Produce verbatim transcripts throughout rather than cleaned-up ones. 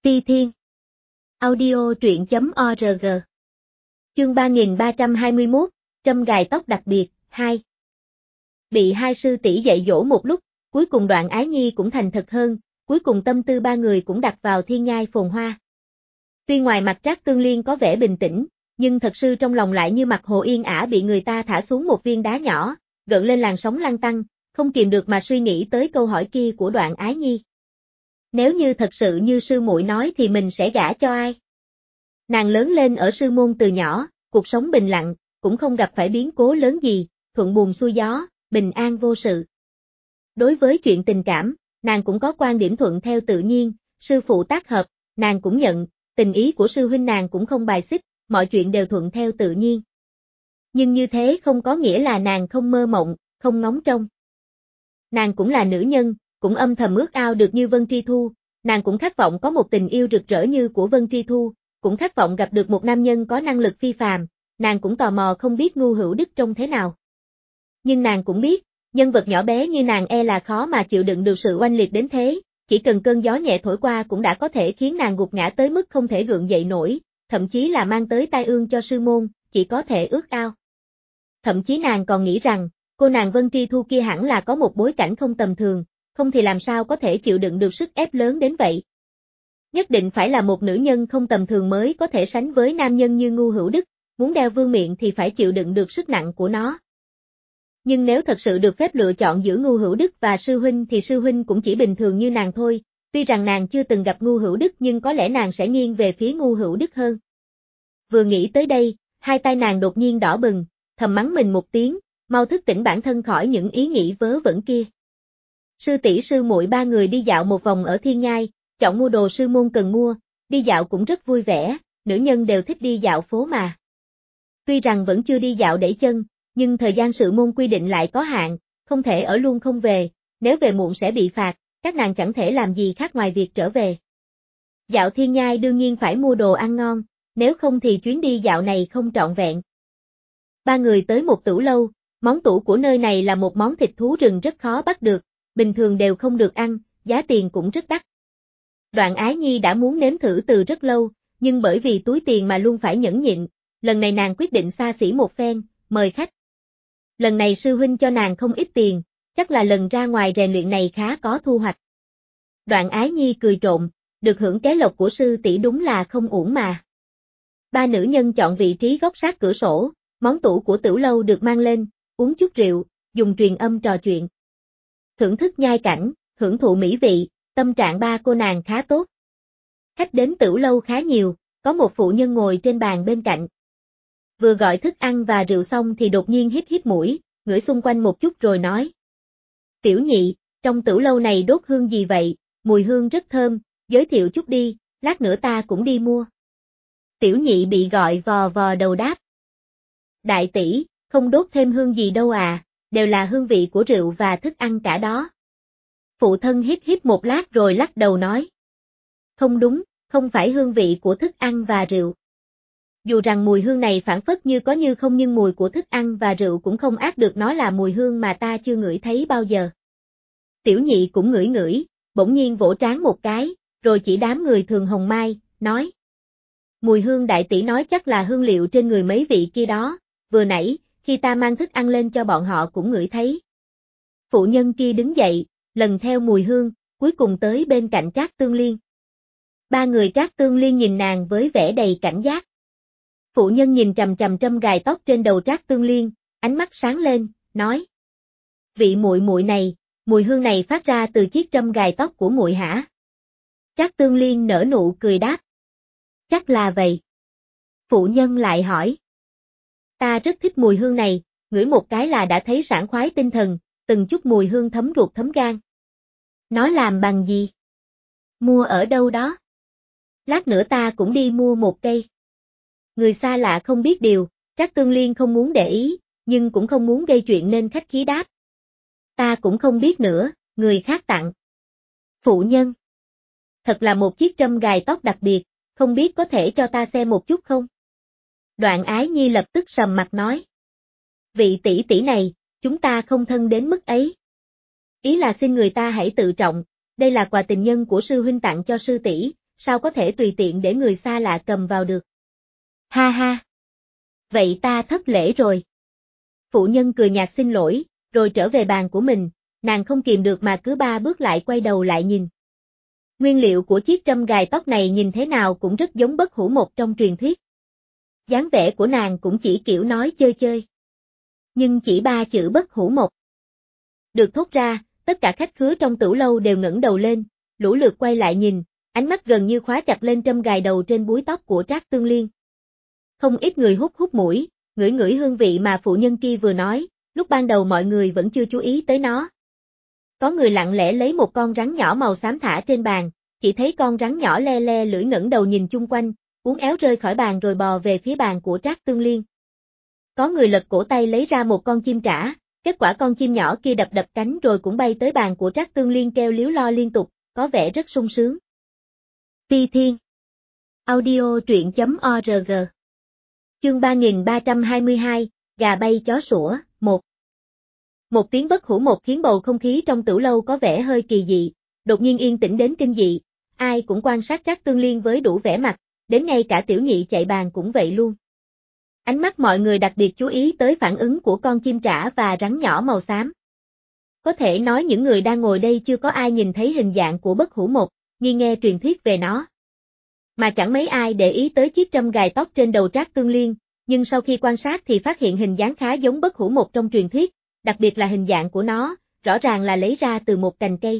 Ti Thiên. Audio truyện chấm org. Chương ba nghìn ba trăm hai mươi mốt, Trâm gài tóc đặc biệt, hai. Bị hai sư tỷ dạy dỗ một lúc, cuối cùng Đoạn Ái Nhi cũng thành thật hơn, cuối cùng tâm tư ba người cũng đặt vào thiên nhai phồn hoa. Tuy ngoài mặt Trác Tương Liên có vẻ bình tĩnh, nhưng thật sự trong lòng lại như mặt hồ yên ả bị người ta thả xuống một viên đá nhỏ, gợn lên làn sóng lăn tăn, không kìm được mà suy nghĩ tới câu hỏi kia của Đoạn Ái Nhi. Nếu như thật sự như sư muội nói thì mình sẽ gả cho ai? Nàng lớn lên ở sư môn từ nhỏ, cuộc sống bình lặng, cũng không gặp phải biến cố lớn gì, thuận buồm xuôi gió, bình an vô sự. Đối với chuyện tình cảm, nàng cũng có quan điểm thuận theo tự nhiên, sư phụ tác hợp, nàng cũng nhận, tình ý của sư huynh nàng cũng không bài xích, mọi chuyện đều thuận theo tự nhiên. Nhưng như thế không có nghĩa là nàng không mơ mộng, không ngóng trông. Nàng cũng là nữ nhân, cũng âm thầm ước ao được như Vân Tri Thu, nàng cũng khát vọng có một tình yêu rực rỡ như của Vân Tri Thu, cũng khát vọng gặp được một nam nhân có năng lực phi phàm, nàng cũng tò mò không biết Ngu Hữu Đức trông thế nào. Nhưng nàng cũng biết, nhân vật nhỏ bé như nàng e là khó mà chịu đựng được sự oanh liệt đến thế, chỉ cần cơn gió nhẹ thổi qua cũng đã có thể khiến nàng gục ngã tới mức không thể gượng dậy nổi, thậm chí là mang tới tai ương cho sư môn, chỉ có thể ước ao. Thậm chí nàng còn nghĩ rằng, cô nàng Vân Tri Thu kia hẳn là có một bối cảnh không tầm thường, không thì làm sao có thể chịu đựng được sức ép lớn đến vậy. Nhất định phải là một nữ nhân không tầm thường mới có thể sánh với nam nhân như Ngu Hữu Đức, muốn đeo vương miện thì phải chịu đựng được sức nặng của nó. Nhưng nếu thật sự được phép lựa chọn giữa Ngu Hữu Đức và sư huynh thì sư huynh cũng chỉ bình thường như nàng thôi, tuy rằng nàng chưa từng gặp Ngu Hữu Đức nhưng có lẽ nàng sẽ nghiêng về phía Ngu Hữu Đức hơn. Vừa nghĩ tới đây, hai tay nàng đột nhiên đỏ bừng, thầm mắng mình một tiếng, mau thức tỉnh bản thân khỏi những ý nghĩ vớ vẩn kia. Sư tỷ sư muội ba người đi dạo một vòng ở thiên nhai, chọn mua đồ sư môn cần mua, đi dạo cũng rất vui vẻ, nữ nhân đều thích đi dạo phố mà. Tuy rằng vẫn chưa đi dạo đẩy chân, nhưng thời gian sư môn quy định lại có hạn, không thể ở luôn không về, nếu về muộn sẽ bị phạt, các nàng chẳng thể làm gì khác ngoài việc trở về. Dạo thiên nhai đương nhiên phải mua đồ ăn ngon, nếu không thì chuyến đi dạo này không trọn vẹn. Ba người tới một tửu lâu, món tủ của nơi này là một món thịt thú rừng rất khó bắt được, bình thường đều không được ăn, giá tiền cũng rất đắt. Đoạn Ái Nhi đã muốn nếm thử từ rất lâu, nhưng bởi vì túi tiền mà luôn phải nhẫn nhịn, lần này nàng quyết định xa xỉ một phen, mời khách. Lần này sư huynh cho nàng không ít tiền, chắc là lần ra ngoài rèn luyện này khá có thu hoạch. Đoạn Ái Nhi cười trộm, được hưởng cái lộc của sư tỷ đúng là không uổng mà. Ba nữ nhân chọn vị trí góc sát cửa sổ, món tủ của tửu lâu được mang lên, uống chút rượu, dùng truyền âm trò chuyện. Thưởng thức nhai cảnh, hưởng thụ mỹ vị, tâm trạng ba cô nàng khá tốt. Khách đến tửu lâu khá nhiều, có một phụ nhân ngồi trên bàn bên cạnh. Vừa gọi thức ăn và rượu xong thì đột nhiên hít hít mũi, ngửi xung quanh một chút rồi nói. Tiểu nhị, trong tửu lâu này đốt hương gì vậy, mùi hương rất thơm, giới thiệu chút đi, lát nữa ta cũng đi mua. Tiểu nhị bị gọi vò vò đầu đáp. Đại tỷ, không đốt thêm hương gì đâu à, đều là hương vị của rượu và thức ăn cả đó. Phụ thân hít hít một lát rồi lắc đầu nói. Không đúng, không phải hương vị của thức ăn và rượu. Dù rằng mùi hương này phảng phất như có như không nhưng mùi của thức ăn và rượu cũng không át được nó là mùi hương mà ta chưa ngửi thấy bao giờ. Tiểu nhị cũng ngửi ngửi, bỗng nhiên vỗ trán một cái, rồi chỉ đám người Thường Hồng Mai, nói. Mùi hương đại tỷ nói chắc là hương liệu trên người mấy vị kia đó, vừa nãy, khi ta mang thức ăn lên cho bọn họ cũng ngửi thấy. Phụ nhân kia đứng dậy, lần theo mùi hương, cuối cùng tới bên cạnh Trác Tương Liên. Ba người Trác Tương Liên nhìn nàng với vẻ đầy cảnh giác. Phụ nhân nhìn chằm chằm trâm gài tóc trên đầu Trác Tương Liên, ánh mắt sáng lên, nói. Vị muội muội này, mùi hương này phát ra từ chiếc trâm gài tóc của muội hả? Trác Tương Liên nở nụ cười đáp. Chắc là vậy. Phụ nhân lại hỏi. Ta rất thích mùi hương này, ngửi một cái là đã thấy sảng khoái tinh thần, từng chút mùi hương thấm ruột thấm gan. Nó làm bằng gì? Mua ở đâu đó? Lát nữa ta cũng đi mua một cây. Người xa lạ không biết điều, Trác Tương Liên không muốn để ý, nhưng cũng không muốn gây chuyện nên khách khí đáp. Ta cũng không biết nữa, người khác tặng. Phụ nhân. Thật là một chiếc trâm gài tóc đặc biệt, không biết có thể cho ta xem một chút không? Đoạn Ái Nhi lập tức sầm mặt nói. Vị tỷ tỷ này, chúng ta không thân đến mức ấy. Ý là xin người ta hãy tự trọng, đây là quà tình nhân của sư huynh tặng cho sư tỷ, sao có thể tùy tiện để người xa lạ cầm vào được. Ha ha. Vậy ta thất lễ rồi. Phụ nhân cười nhạt xin lỗi, rồi trở về bàn của mình, nàng không kìm được mà cứ ba bước lại quay đầu lại nhìn. Nguyên liệu của chiếc trâm gài tóc này nhìn thế nào cũng rất giống Bất Hủ Một trong truyền thuyết. Dáng vẻ của nàng cũng chỉ kiểu nói chơi chơi. Nhưng chỉ ba chữ Bất Hủ Một được thốt ra, tất cả khách khứa trong tửu lâu đều ngẩng đầu lên, lũ lượt quay lại nhìn, ánh mắt gần như khóa chặt lên trâm gài đầu trên búi tóc của Trác Tương Liên. Không ít người hút hút mũi, ngửi ngửi hương vị mà phụ nhân kia vừa nói, lúc ban đầu mọi người vẫn chưa chú ý tới nó. Có người lặng lẽ lấy một con rắn nhỏ màu xám thả trên bàn, chỉ thấy con rắn nhỏ le le lưỡi ngẩng đầu nhìn chung quanh, uốn éo rơi khỏi bàn rồi bò về phía bàn của Trác Tương Liên. Có người lật cổ tay lấy ra một con chim trả, kết quả con chim nhỏ kia đập đập cánh rồi cũng bay tới bàn của Trác Tương Liên kêu líu lo liên tục, có vẻ rất sung sướng. Phi Thiên Audio truyện chấm org Chương ba nghìn ba trăm hai mươi hai, Gà bay chó sủa, một Một tiếng Bất Hủ Một khiến bầu không khí trong tửu lâu có vẻ hơi kỳ dị, đột nhiên yên tĩnh đến kinh dị, ai cũng quan sát Trác Tương Liên với đủ vẻ mặt, đến ngay cả Tiểu Nhị chạy bàn cũng vậy luôn. Ánh mắt mọi người đặc biệt chú ý tới phản ứng của con chim trả và rắn nhỏ màu xám. Có thể nói những người đang ngồi đây chưa có ai nhìn thấy hình dạng của Bất Hủ Một, nghi nghe truyền thuyết về nó. Mà chẳng mấy ai để ý tới chiếc trâm gài tóc trên đầu Trác Tương Liên, nhưng sau khi quan sát thì phát hiện hình dáng khá giống Bất Hủ Một trong truyền thuyết, đặc biệt là hình dạng của nó, rõ ràng là lấy ra từ một cành cây.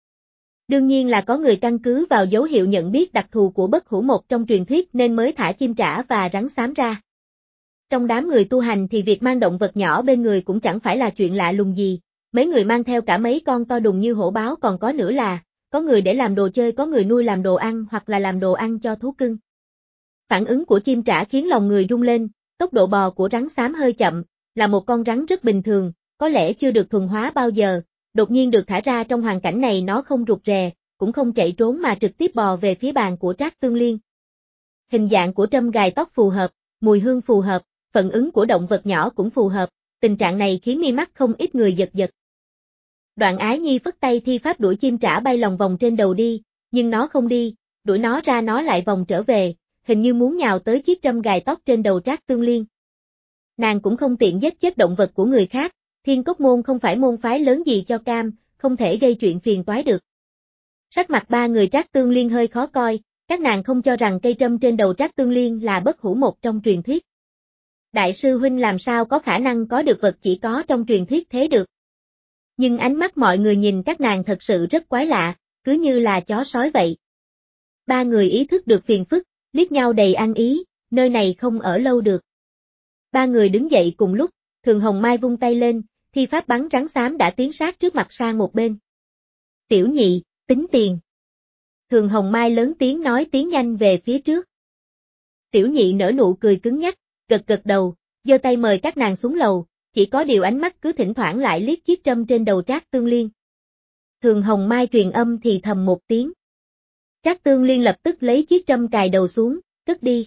Đương nhiên là có người căn cứ vào dấu hiệu nhận biết đặc thù của Bất Hủ Một trong truyền thuyết nên mới thả chim trả và rắn xám ra. Trong đám người tu hành thì việc mang động vật nhỏ bên người cũng chẳng phải là chuyện lạ lùng gì, mấy người mang theo cả mấy con to đùng như hổ báo, còn có nữa là, có người để làm đồ chơi, có người nuôi làm đồ ăn hoặc là làm đồ ăn cho thú cưng. Phản ứng của chim trả khiến lòng người rung lên, tốc độ bò của rắn xám hơi chậm, là một con rắn rất bình thường, có lẽ chưa được thuần hóa bao giờ, đột nhiên được thả ra trong hoàn cảnh này nó không rụt rè, cũng không chạy trốn mà trực tiếp bò về phía bàn của Trác Tương Liên. Hình dạng của trâm gài tóc phù hợp, mùi hương phù hợp, phản ứng của động vật nhỏ cũng phù hợp, tình trạng này khiến mi mắt không ít người giật giật. Đoạn Ái Nhi phất tay thi pháp đuổi chim trả bay lòng vòng trên đầu đi, nhưng nó không đi, đuổi nó ra nó lại vòng trở về, hình như muốn nhào tới chiếc trâm gài tóc trên đầu Trác Tương Liên. Nàng cũng không tiện giết chết động vật của người khác, Thiên Cốc Môn không phải môn phái lớn gì cho cam, không thể gây chuyện phiền toái được. Sắc mặt ba người Trác Tương Liên hơi khó coi, các nàng không cho rằng cây trâm trên đầu Trác Tương Liên là Bất Hủ Một trong truyền thuyết. Đại sư huynh làm sao có khả năng có được vật chỉ có trong truyền thuyết thế được. Nhưng ánh mắt mọi người nhìn các nàng thật sự rất quái lạ, cứ như là chó sói vậy. Ba người ý thức được phiền phức, liếc nhau đầy ăn ý, nơi này không ở lâu được. Ba người đứng dậy cùng lúc, Thường Hồng Mai vung tay lên, thi pháp bắn rắn xám đã tiến sát trước mặt sang một bên. Tiểu Nhị, tính tiền. Thường Hồng Mai lớn tiếng nói tiến nhanh về phía trước. Tiểu Nhị nở nụ cười cứng nhắc, gật gật đầu, giơ tay mời các nàng xuống lầu, chỉ có điều ánh mắt cứ thỉnh thoảng lại liếc chiếc trâm trên đầu Trác Tương Liên. Thường Hồng Mai truyền âm thì thầm một tiếng. Trác Tương Liên lập tức lấy chiếc trâm cài đầu xuống, cất đi.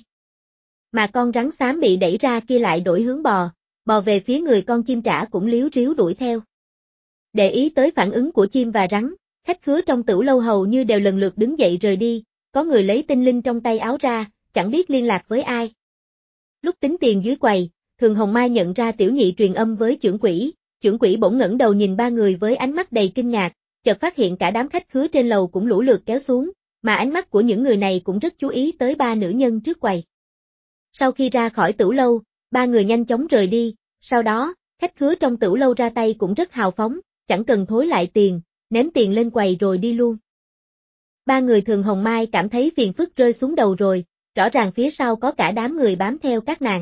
Mà con rắn xám bị đẩy ra kia lại đổi hướng bò, bò về phía người con chim trả cũng líu ríu đuổi theo. Để ý tới phản ứng của chim và rắn, khách khứa trong tửu lâu hầu như đều lần lượt đứng dậy rời đi, có người lấy tinh linh trong tay áo ra, chẳng biết liên lạc với ai. Lúc tính tiền dưới quầy, Thường Hồng Mai nhận ra Tiểu Nhị truyền âm với chưởng quỷ, chưởng quỷ bỗng ngẩng đầu nhìn ba người với ánh mắt đầy kinh ngạc, chợt phát hiện cả đám khách khứa trên lầu cũng lũ lượt kéo xuống, mà ánh mắt của những người này cũng rất chú ý tới ba nữ nhân trước quầy. Sau khi ra khỏi tửu lâu, ba người nhanh chóng rời đi, sau đó, khách khứa trong tửu lâu ra tay cũng rất hào phóng, chẳng cần thối lại tiền, ném tiền lên quầy rồi đi luôn. Ba người Thường Hồng Mai cảm thấy phiền phức rơi xuống đầu rồi, rõ ràng phía sau có cả đám người bám theo các nàng.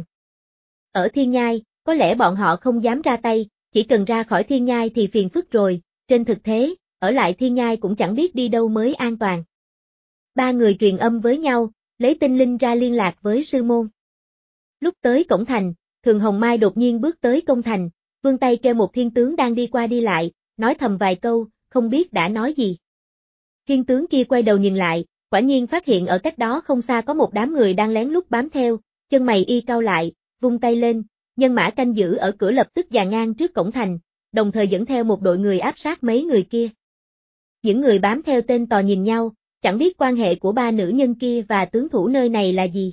Ở Thiên Nhai, có lẽ bọn họ không dám ra tay, chỉ cần ra khỏi Thiên Nhai thì phiền phức rồi, trên thực tế, ở lại Thiên Nhai cũng chẳng biết đi đâu mới an toàn. Ba người truyền âm với nhau, lấy tinh linh ra liên lạc với sư môn. Lúc tới cổng thành, Thường Hồng Mai đột nhiên bước tới công thành, vươn tay kêu một thiên tướng đang đi qua đi lại, nói thầm vài câu, không biết đã nói gì. Thiên tướng kia quay đầu nhìn lại, quả nhiên phát hiện ở cách đó không xa có một đám người đang lén lút bám theo, chân mày y cau lại, vung tay lên, nhân mã canh giữ ở cửa lập tức dàn ngang trước cổng thành, đồng thời dẫn theo một đội người áp sát mấy người kia. Những người bám theo tên tò nhìn nhau, chẳng biết quan hệ của ba nữ nhân kia và tướng thủ nơi này là gì.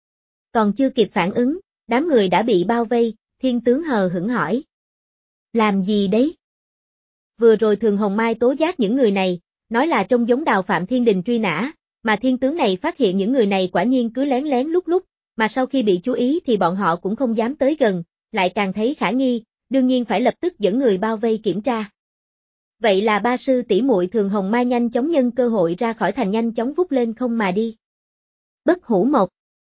Còn chưa kịp phản ứng, đám người đã bị bao vây, thiên tướng hờ hững hỏi. Làm gì đấy? Vừa rồi Thường Hồng Mai tố giác những người này, nói là trông giống Đào Phạm Thiên Đình truy nã, mà thiên tướng này phát hiện những người này quả nhiên cứ lén lén lúc lúc, mà sau khi bị chú ý thì bọn họ cũng không dám tới gần, lại càng thấy khả nghi, đương nhiên phải lập tức dẫn người bao vây kiểm tra. Vậy là ba sư tỷ muội Thường Hồng Mai nhanh chóng nhân cơ hội ra khỏi thành, nhanh chóng vút lên không mà đi. Bất Hủ Mộc.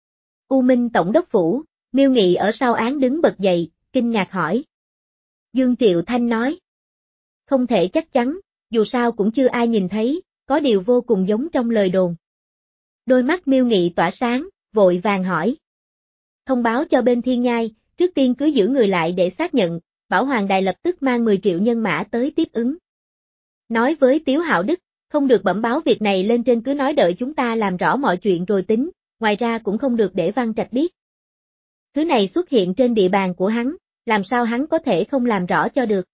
U Minh Tổng đốc phủ, Miêu Nghị ở sau án đứng bật dậy, kinh ngạc hỏi. Dương Triệu Thanh nói. Không thể chắc chắn, dù sao cũng chưa ai nhìn thấy, có điều vô cùng giống trong lời đồn. Đôi mắt Miêu Nghị tỏa sáng, vội vàng hỏi. Thông báo cho bên Thiên Nhai, trước tiên cứ giữ người lại để xác nhận, bảo Hoàng Đài lập tức mang mười triệu nhân mã tới tiếp ứng. Nói với Tiếu Hạo Đức, không được bẩm báo việc này lên trên, cứ nói đợi chúng ta làm rõ mọi chuyện rồi tính, ngoài ra cũng không được để Văn Trạch biết. Thứ này xuất hiện trên địa bàn của hắn, làm sao hắn có thể không làm rõ cho được.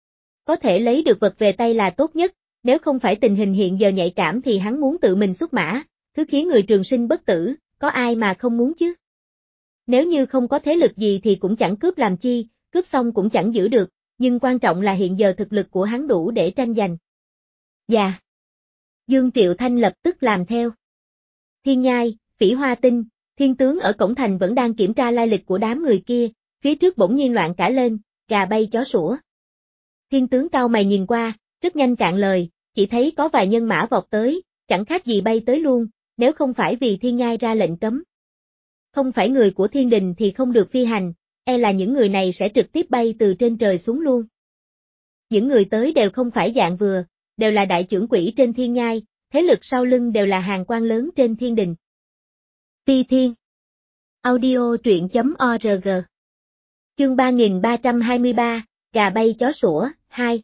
Có thể lấy được vật về tay là tốt nhất, nếu không phải tình hình hiện giờ nhạy cảm thì hắn muốn tự mình xuất mã, thứ khiến người trường sinh bất tử, có ai mà không muốn chứ. Nếu như không có thế lực gì thì cũng chẳng cướp làm chi, cướp xong cũng chẳng giữ được, nhưng quan trọng là hiện giờ thực lực của hắn đủ để tranh giành. Dạ. Dương Triệu Thanh lập tức làm theo. Thiên Nhai, Phỉ Hoa Tinh, thiên tướng ở cổng thành vẫn đang kiểm tra lai lịch của đám người kia, phía trước bỗng nhiên loạn cả lên, gà bay chó sủa. Thiên tướng cau mày nhìn qua, rất nhanh cạn lời, chỉ thấy có vài nhân mã vọt tới, chẳng khác gì bay tới luôn, nếu không phải vì Thiên Nhai ra lệnh cấm. Không phải người của Thiên Đình thì không được phi hành, e là những người này sẽ trực tiếp bay từ trên trời xuống luôn. Những người tới đều không phải dạng vừa, đều là đại trưởng quỹ trên Thiên Nhai, thế lực sau lưng đều là hàng quan lớn trên Thiên Đình. Phi Thiên. Audio truyện chấm org. Chương ba nghìn ba trăm hai mươi ba, gà bay chó sủa, hai.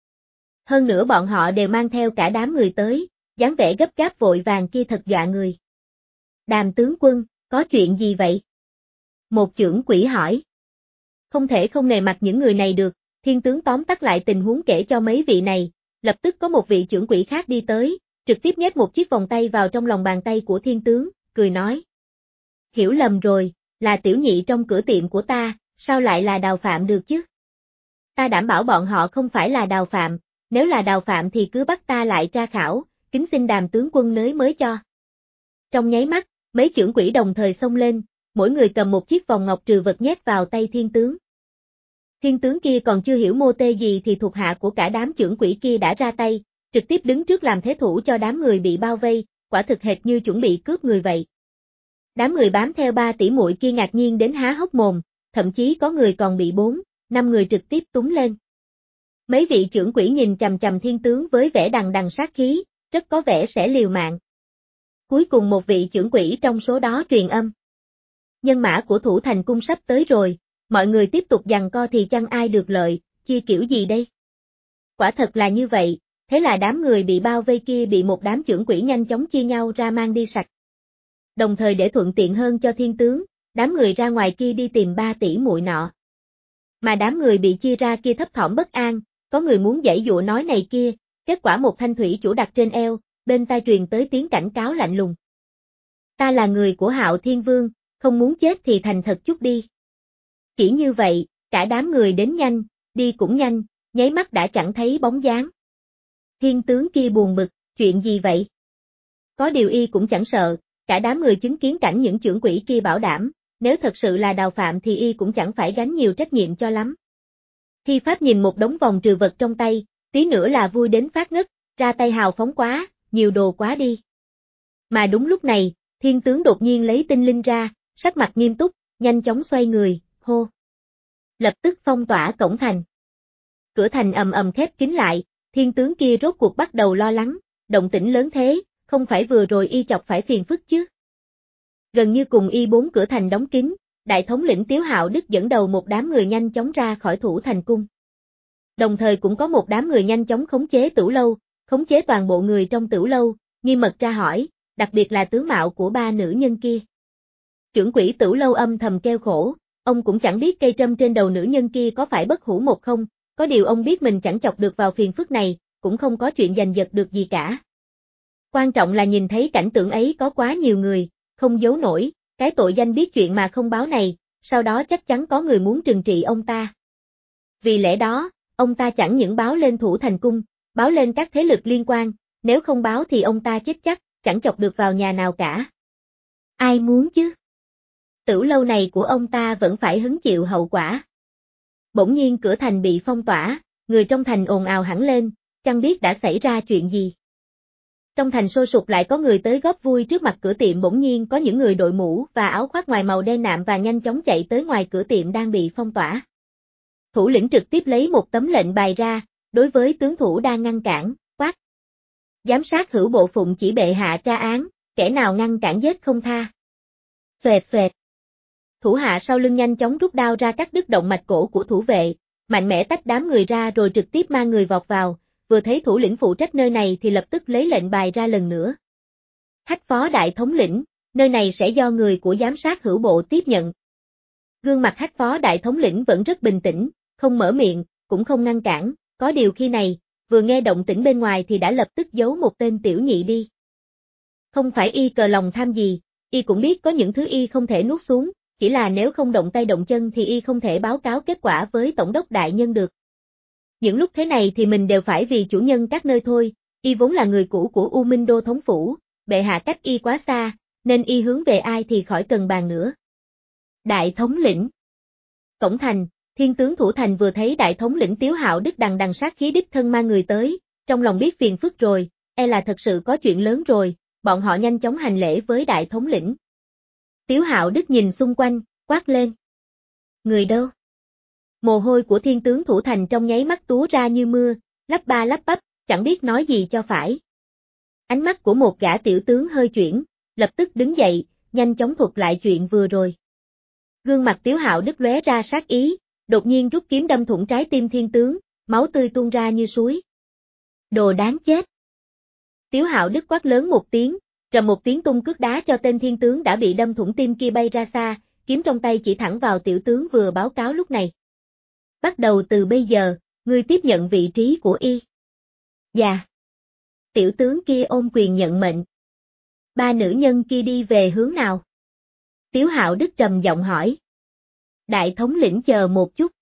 Hơn nữa bọn họ đều mang theo cả đám người tới, dáng vẻ gấp gáp vội vàng kia thật dọa người. Đàm tướng quân, có chuyện gì vậy? Một trưởng quỹ hỏi. Không thể không nề mặt những người này được, thiên tướng tóm tắt lại tình huống kể cho mấy vị này, lập tức có một vị trưởng quỹ khác đi tới, trực tiếp nhét một chiếc vòng tay vào trong lòng bàn tay của thiên tướng, cười nói. Hiểu lầm rồi, là tiểu nhị trong cửa tiệm của ta, sao lại là Đào Phạm được chứ? Ta đảm bảo bọn họ không phải là Đào Phạm, nếu là Đào Phạm thì cứ bắt ta lại tra khảo, kính xin Đàm tướng quân nới mới cho. Trong nháy mắt, mấy trưởng quỹ đồng thời xông lên, mỗi người cầm một chiếc vòng ngọc trừ vật nhét vào tay thiên tướng. Thiên tướng kia còn chưa hiểu mô tê gì thì thuộc hạ của cả đám trưởng quỹ kia đã ra tay, trực tiếp đứng trước làm thế thủ cho đám người bị bao vây, quả thực hệt như chuẩn bị cướp người vậy. Đám người bám theo ba tỷ muội kia ngạc nhiên đến há hốc mồm, thậm chí có người còn bị bốn, năm người trực tiếp túng lên. Mấy vị trưởng quỹ nhìn chằm chằm thiên tướng với vẻ đằng đằng sát khí, rất có vẻ sẽ liều mạng. Cuối cùng một vị trưởng quỹ trong số đó truyền âm. Nhân mã của thủ thành cung sắp tới rồi, mọi người tiếp tục giằng co thì chăng ai được lợi, chia kiểu gì đây? Quả thật là như vậy, thế là đám người bị bao vây kia bị một đám trưởng quỹ nhanh chóng chia nhau ra mang đi sạch. Đồng thời để thuận tiện hơn cho thiên tướng, đám người ra ngoài kia đi tìm ba tỷ muội nọ. Mà đám người bị chia ra kia thấp thỏm bất an, có người muốn giãy dụa nói này kia, kết quả một thanh thủy chủ đặt trên eo, bên tai truyền tới tiếng cảnh cáo lạnh lùng. Ta là người của Hạo Thiên Vương, không muốn chết thì thành thật chút đi. Chỉ như vậy, cả đám người đến nhanh, đi cũng nhanh, nháy mắt đã chẳng thấy bóng dáng. Thiên tướng kia buồn bực, chuyện gì vậy? Có điều y cũng chẳng sợ, cả đám người chứng kiến cảnh những trưởng quỹ kia bảo đảm, nếu thật sự là Đào Phạm thì y cũng chẳng phải gánh nhiều trách nhiệm cho lắm. Thi Pháp nhìn một đống vòng trừ vật trong tay, tí nữa là vui đến phát ngất, ra tay hào phóng quá, nhiều đồ quá đi. Mà đúng lúc này, thiên tướng đột nhiên lấy tinh linh ra, sắc mặt nghiêm túc, nhanh chóng xoay người, hô. Lập tức phong tỏa cổng thành. Cửa thành ầm ầm khép kín lại, thiên tướng kia rốt cuộc bắt đầu lo lắng, động tĩnh lớn thế, không phải vừa rồi y chọc phải phiền phức chứ. Gần như cùng y bốn cửa thành đóng kín, đại thống lĩnh Tiếu Hạo Đức dẫn đầu một đám người nhanh chóng ra khỏi thủ thành cung. Đồng thời cũng có một đám người nhanh chóng khống chế tửu lâu, khống chế toàn bộ người trong tửu lâu, nghiêm mật tra hỏi, đặc biệt là tướng mạo của ba nữ nhân kia. Trưởng quỹ tửu lâu âm thầm kêu khổ, ông cũng chẳng biết cây trâm trên đầu nữ nhân kia có phải bất hủ một không, có điều ông biết mình chẳng chọc được vào phiền phức này, cũng không có chuyện giành giật được gì cả. Quan trọng là nhìn thấy cảnh tượng ấy có quá nhiều người, không giấu nổi, cái tội danh biết chuyện mà không báo này, sau đó chắc chắn có người muốn trừng trị ông ta. Vì lẽ đó, ông ta chẳng những báo lên Thủ Thành Cung, báo lên các thế lực liên quan, nếu không báo thì ông ta chết chắc, chẳng chọc được vào nhà nào cả. Ai muốn chứ? Tửu lâu này của ông ta vẫn phải hứng chịu hậu quả. Bỗng nhiên cửa thành bị phong tỏa, người trong thành ồn ào hẳn lên, chẳng biết đã xảy ra chuyện gì. Trong thành sôi sục lại có người tới góp vui trước mặt cửa tiệm, bỗng nhiên có những người đội mũ và áo khoác ngoài màu đen nạm và nhanh chóng chạy tới ngoài cửa tiệm đang bị phong tỏa. Thủ lĩnh trực tiếp lấy một tấm lệnh bài ra, đối với tướng thủ đang ngăn cản, quát. Giám sát hữu bộ phụng chỉ bệ hạ tra án, kẻ nào ngăn cản giết không tha. Xoẹt xoẹt. Thủ hạ sau lưng nhanh chóng rút đao ra cắt đứt động mạch cổ của thủ vệ, mạnh mẽ tách đám người ra rồi trực tiếp mang người vọt vào, vừa thấy thủ lĩnh phụ trách nơi này thì lập tức lấy lệnh bài ra lần nữa. Hách phó đại thống lĩnh, nơi này sẽ do người của giám sát hữu bộ tiếp nhận. Gương mặt hách phó đại thống lĩnh vẫn rất bình tĩnh, không mở miệng, cũng không ngăn cản, có điều khi này, vừa nghe động tĩnh bên ngoài thì đã lập tức giấu một tên tiểu nhị đi. Không phải y cờ lòng tham gì, y cũng biết có những thứ y không thể nuốt xuống, chỉ là nếu không động tay động chân thì y không thể báo cáo kết quả với tổng đốc đại nhân được. Những lúc thế này thì mình đều phải vì chủ nhân các nơi thôi, y vốn là người cũ của U Minh Đô thống phủ, bệ hạ cách y quá xa, nên y hướng về ai thì khỏi cần bàn nữa. Đại thống lĩnh. Cổng thành, thiên tướng Thủ Thành vừa thấy đại thống lĩnh Tiếu Hạo Đức đằng đằng sát khí đích thân mang người tới, trong lòng biết phiền phức rồi, e là thật sự có chuyện lớn rồi, bọn họ nhanh chóng hành lễ với đại thống lĩnh. Tiếu Hạo Đức nhìn xung quanh, quát lên. Người đâu? Mồ hôi của thiên tướng Thủ Thành trong nháy mắt túa ra như mưa, lắp ba lắp bắp, chẳng biết nói gì cho phải. Ánh mắt của một gã tiểu tướng hơi chuyển, lập tức đứng dậy, nhanh chóng thuật lại chuyện vừa rồi. Gương mặt Tiếu Hạo Đức lóe ra sát ý, đột nhiên rút kiếm đâm thủng trái tim thiên tướng, máu tươi tuôn ra như suối. Đồ đáng chết! Tiếu Hạo Đức quát lớn một tiếng, rầm một tiếng tung cước đá cho tên thiên tướng đã bị đâm thủng tim kia bay ra xa, kiếm trong tay chỉ thẳng vào tiểu tướng vừa báo cáo lúc này. Bắt đầu từ bây giờ, ngươi tiếp nhận vị trí của y. Dạ. Tiểu tướng kia ôm quyền nhận mệnh. Ba nữ nhân kia đi về hướng nào? Tiếu Hạo Đức trầm giọng hỏi. Đại thống lĩnh chờ một chút.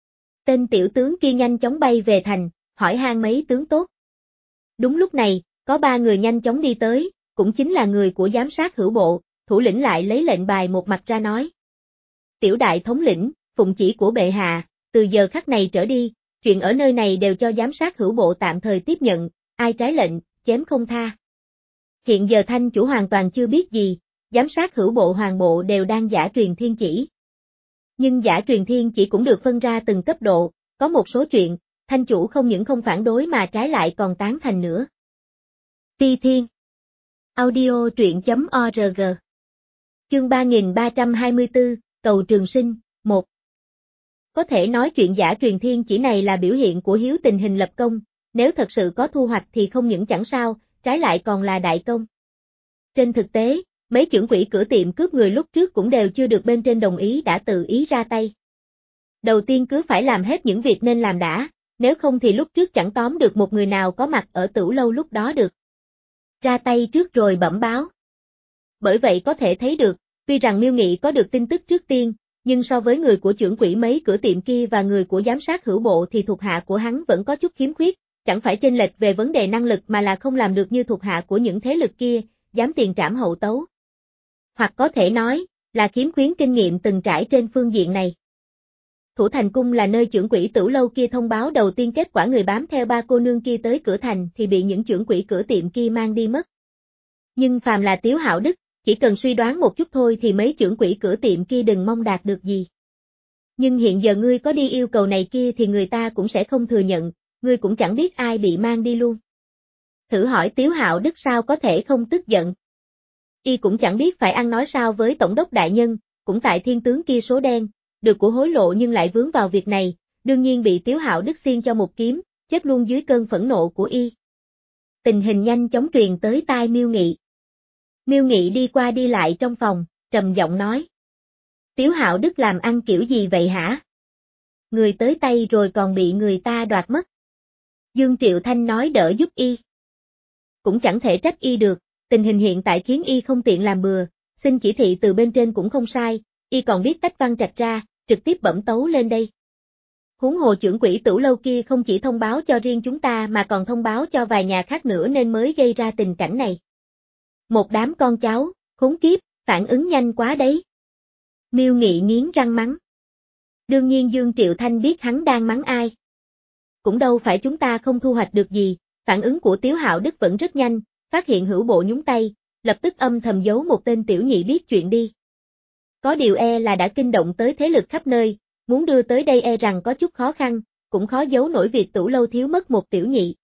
Tên tiểu tướng kia nhanh chóng bay về thành, hỏi han mấy tướng tốt. Đúng lúc này, có ba người nhanh chóng đi tới, cũng chính là người của giám sát hữu bộ, thủ lĩnh lại lấy lệnh bài một mặt ra nói. Tiểu đại thống lĩnh, phụng chỉ của bệ hạ, từ giờ khắc này trở đi, chuyện ở nơi này đều cho giám sát hữu bộ tạm thời tiếp nhận, ai trái lệnh, chém không tha. Hiện giờ thanh chủ hoàn toàn chưa biết gì, giám sát hữu bộ hoàng bộ đều đang giả truyền thiên chỉ. Nhưng giả truyền thiên chỉ cũng được phân ra từng cấp độ, có một số chuyện, thanh chủ không những không phản đối mà trái lại còn tán thành nữa. Ti Thiên Audio truyện.org Chương ba nghìn ba trăm hai mươi tư, Cầu Trường Sinh, một. Có thể nói chuyện giả truyền thiên chỉ này là biểu hiện của hiếu tình hình lập công, nếu thật sự có thu hoạch thì không những chẳng sao, trái lại còn là đại công. Trên thực tế, mấy trưởng quỹ cửa tiệm cướp người lúc trước cũng đều chưa được bên trên đồng ý đã tự ý ra tay. Đầu tiên cứ phải làm hết những việc nên làm đã, nếu không thì lúc trước chẳng tóm được một người nào có mặt ở Tửu lâu lúc đó được. Ra tay trước rồi bẩm báo. Bởi vậy có thể thấy được, tuy rằng Miêu Nghị có được tin tức trước tiên, nhưng so với người của trưởng quỹ mấy cửa tiệm kia và người của giám sát hữu bộ thì thuộc hạ của hắn vẫn có chút khiếm khuyết, chẳng phải chênh lệch về vấn đề năng lực mà là không làm được như thuộc hạ của những thế lực kia, dám tiền trảm hậu tấu. Hoặc có thể nói, là khiếm khuyến kinh nghiệm từng trải trên phương diện này. Thủ Thành Cung là nơi trưởng quỹ Tửu lâu kia thông báo đầu tiên kết quả người bám theo ba cô nương kia tới cửa thành thì bị những trưởng quỹ cửa tiệm kia mang đi mất. Nhưng phàm là Tiếu Hạo Đức, chỉ cần suy đoán một chút thôi thì mấy trưởng quỹ cửa tiệm kia đừng mong đạt được gì. Nhưng hiện giờ ngươi có đi yêu cầu này kia thì người ta cũng sẽ không thừa nhận, ngươi cũng chẳng biết ai bị mang đi luôn. Thử hỏi Tiếu Hạo Đức sao có thể không tức giận. Y cũng chẳng biết phải ăn nói sao với tổng đốc đại nhân, cũng tại thiên tướng kia số đen, được của hối lộ nhưng lại vướng vào việc này, đương nhiên bị Tiếu Hạo Đức xiên cho một kiếm, chết luôn dưới cơn phẫn nộ của y. Tình hình nhanh chóng truyền tới tai Miêu Nghị. Miêu Nghị đi qua đi lại trong phòng, trầm giọng nói. Tiếu Hạo Đức làm ăn kiểu gì vậy hả? Người tới tay rồi còn bị người ta đoạt mất. Dương Triệu Thanh nói đỡ giúp y. cũng chẳng thể trách y được, tình hình hiện tại khiến y không tiện làm bừa, xin chỉ thị từ bên trên cũng không sai, y còn biết tách văn trạch ra, trực tiếp bẩm tấu lên đây. Huống hồ trưởng quỹ Tửu lâu kia không chỉ thông báo cho riêng chúng ta mà còn thông báo cho vài nhà khác nữa nên mới gây ra tình cảnh này. Một đám con cháu, khốn kiếp, phản ứng nhanh quá đấy. Miêu Nghị nghiến răng mắng. Đương nhiên Dương Triệu Thanh biết hắn đang mắng ai. Cũng đâu phải chúng ta không thu hoạch được gì, phản ứng của Tiếu Hạo Đức vẫn rất nhanh, phát hiện hữu bộ nhúng tay, lập tức âm thầm giấu một tên tiểu nhị biết chuyện đi. Có điều e là đã kinh động tới thế lực khắp nơi, muốn đưa tới đây e rằng có chút khó khăn, cũng khó giấu nổi việc Tửu lâu thiếu mất một tiểu nhị.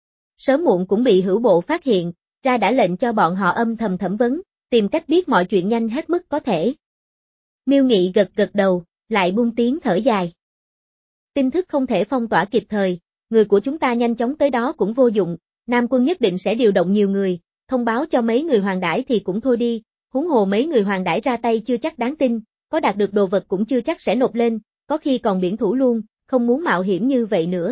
Sớm muộn cũng bị hữu bộ phát hiện, ra đã lệnh cho bọn họ âm thầm thẩm vấn, tìm cách biết mọi chuyện nhanh hết mức có thể. Miêu Nghị gật gật đầu, lại buông tiếng thở dài. Tin tức không thể phong tỏa kịp thời, người của chúng ta nhanh chóng tới đó cũng vô dụng, Nam quân nhất định sẽ điều động nhiều người, thông báo cho mấy người hoàng đãi thì cũng thôi đi, huống hồ mấy người hoàng đãi ra tay chưa chắc đáng tin, có đạt được đồ vật cũng chưa chắc sẽ nộp lên, có khi còn biển thủ luôn, không muốn mạo hiểm như vậy nữa.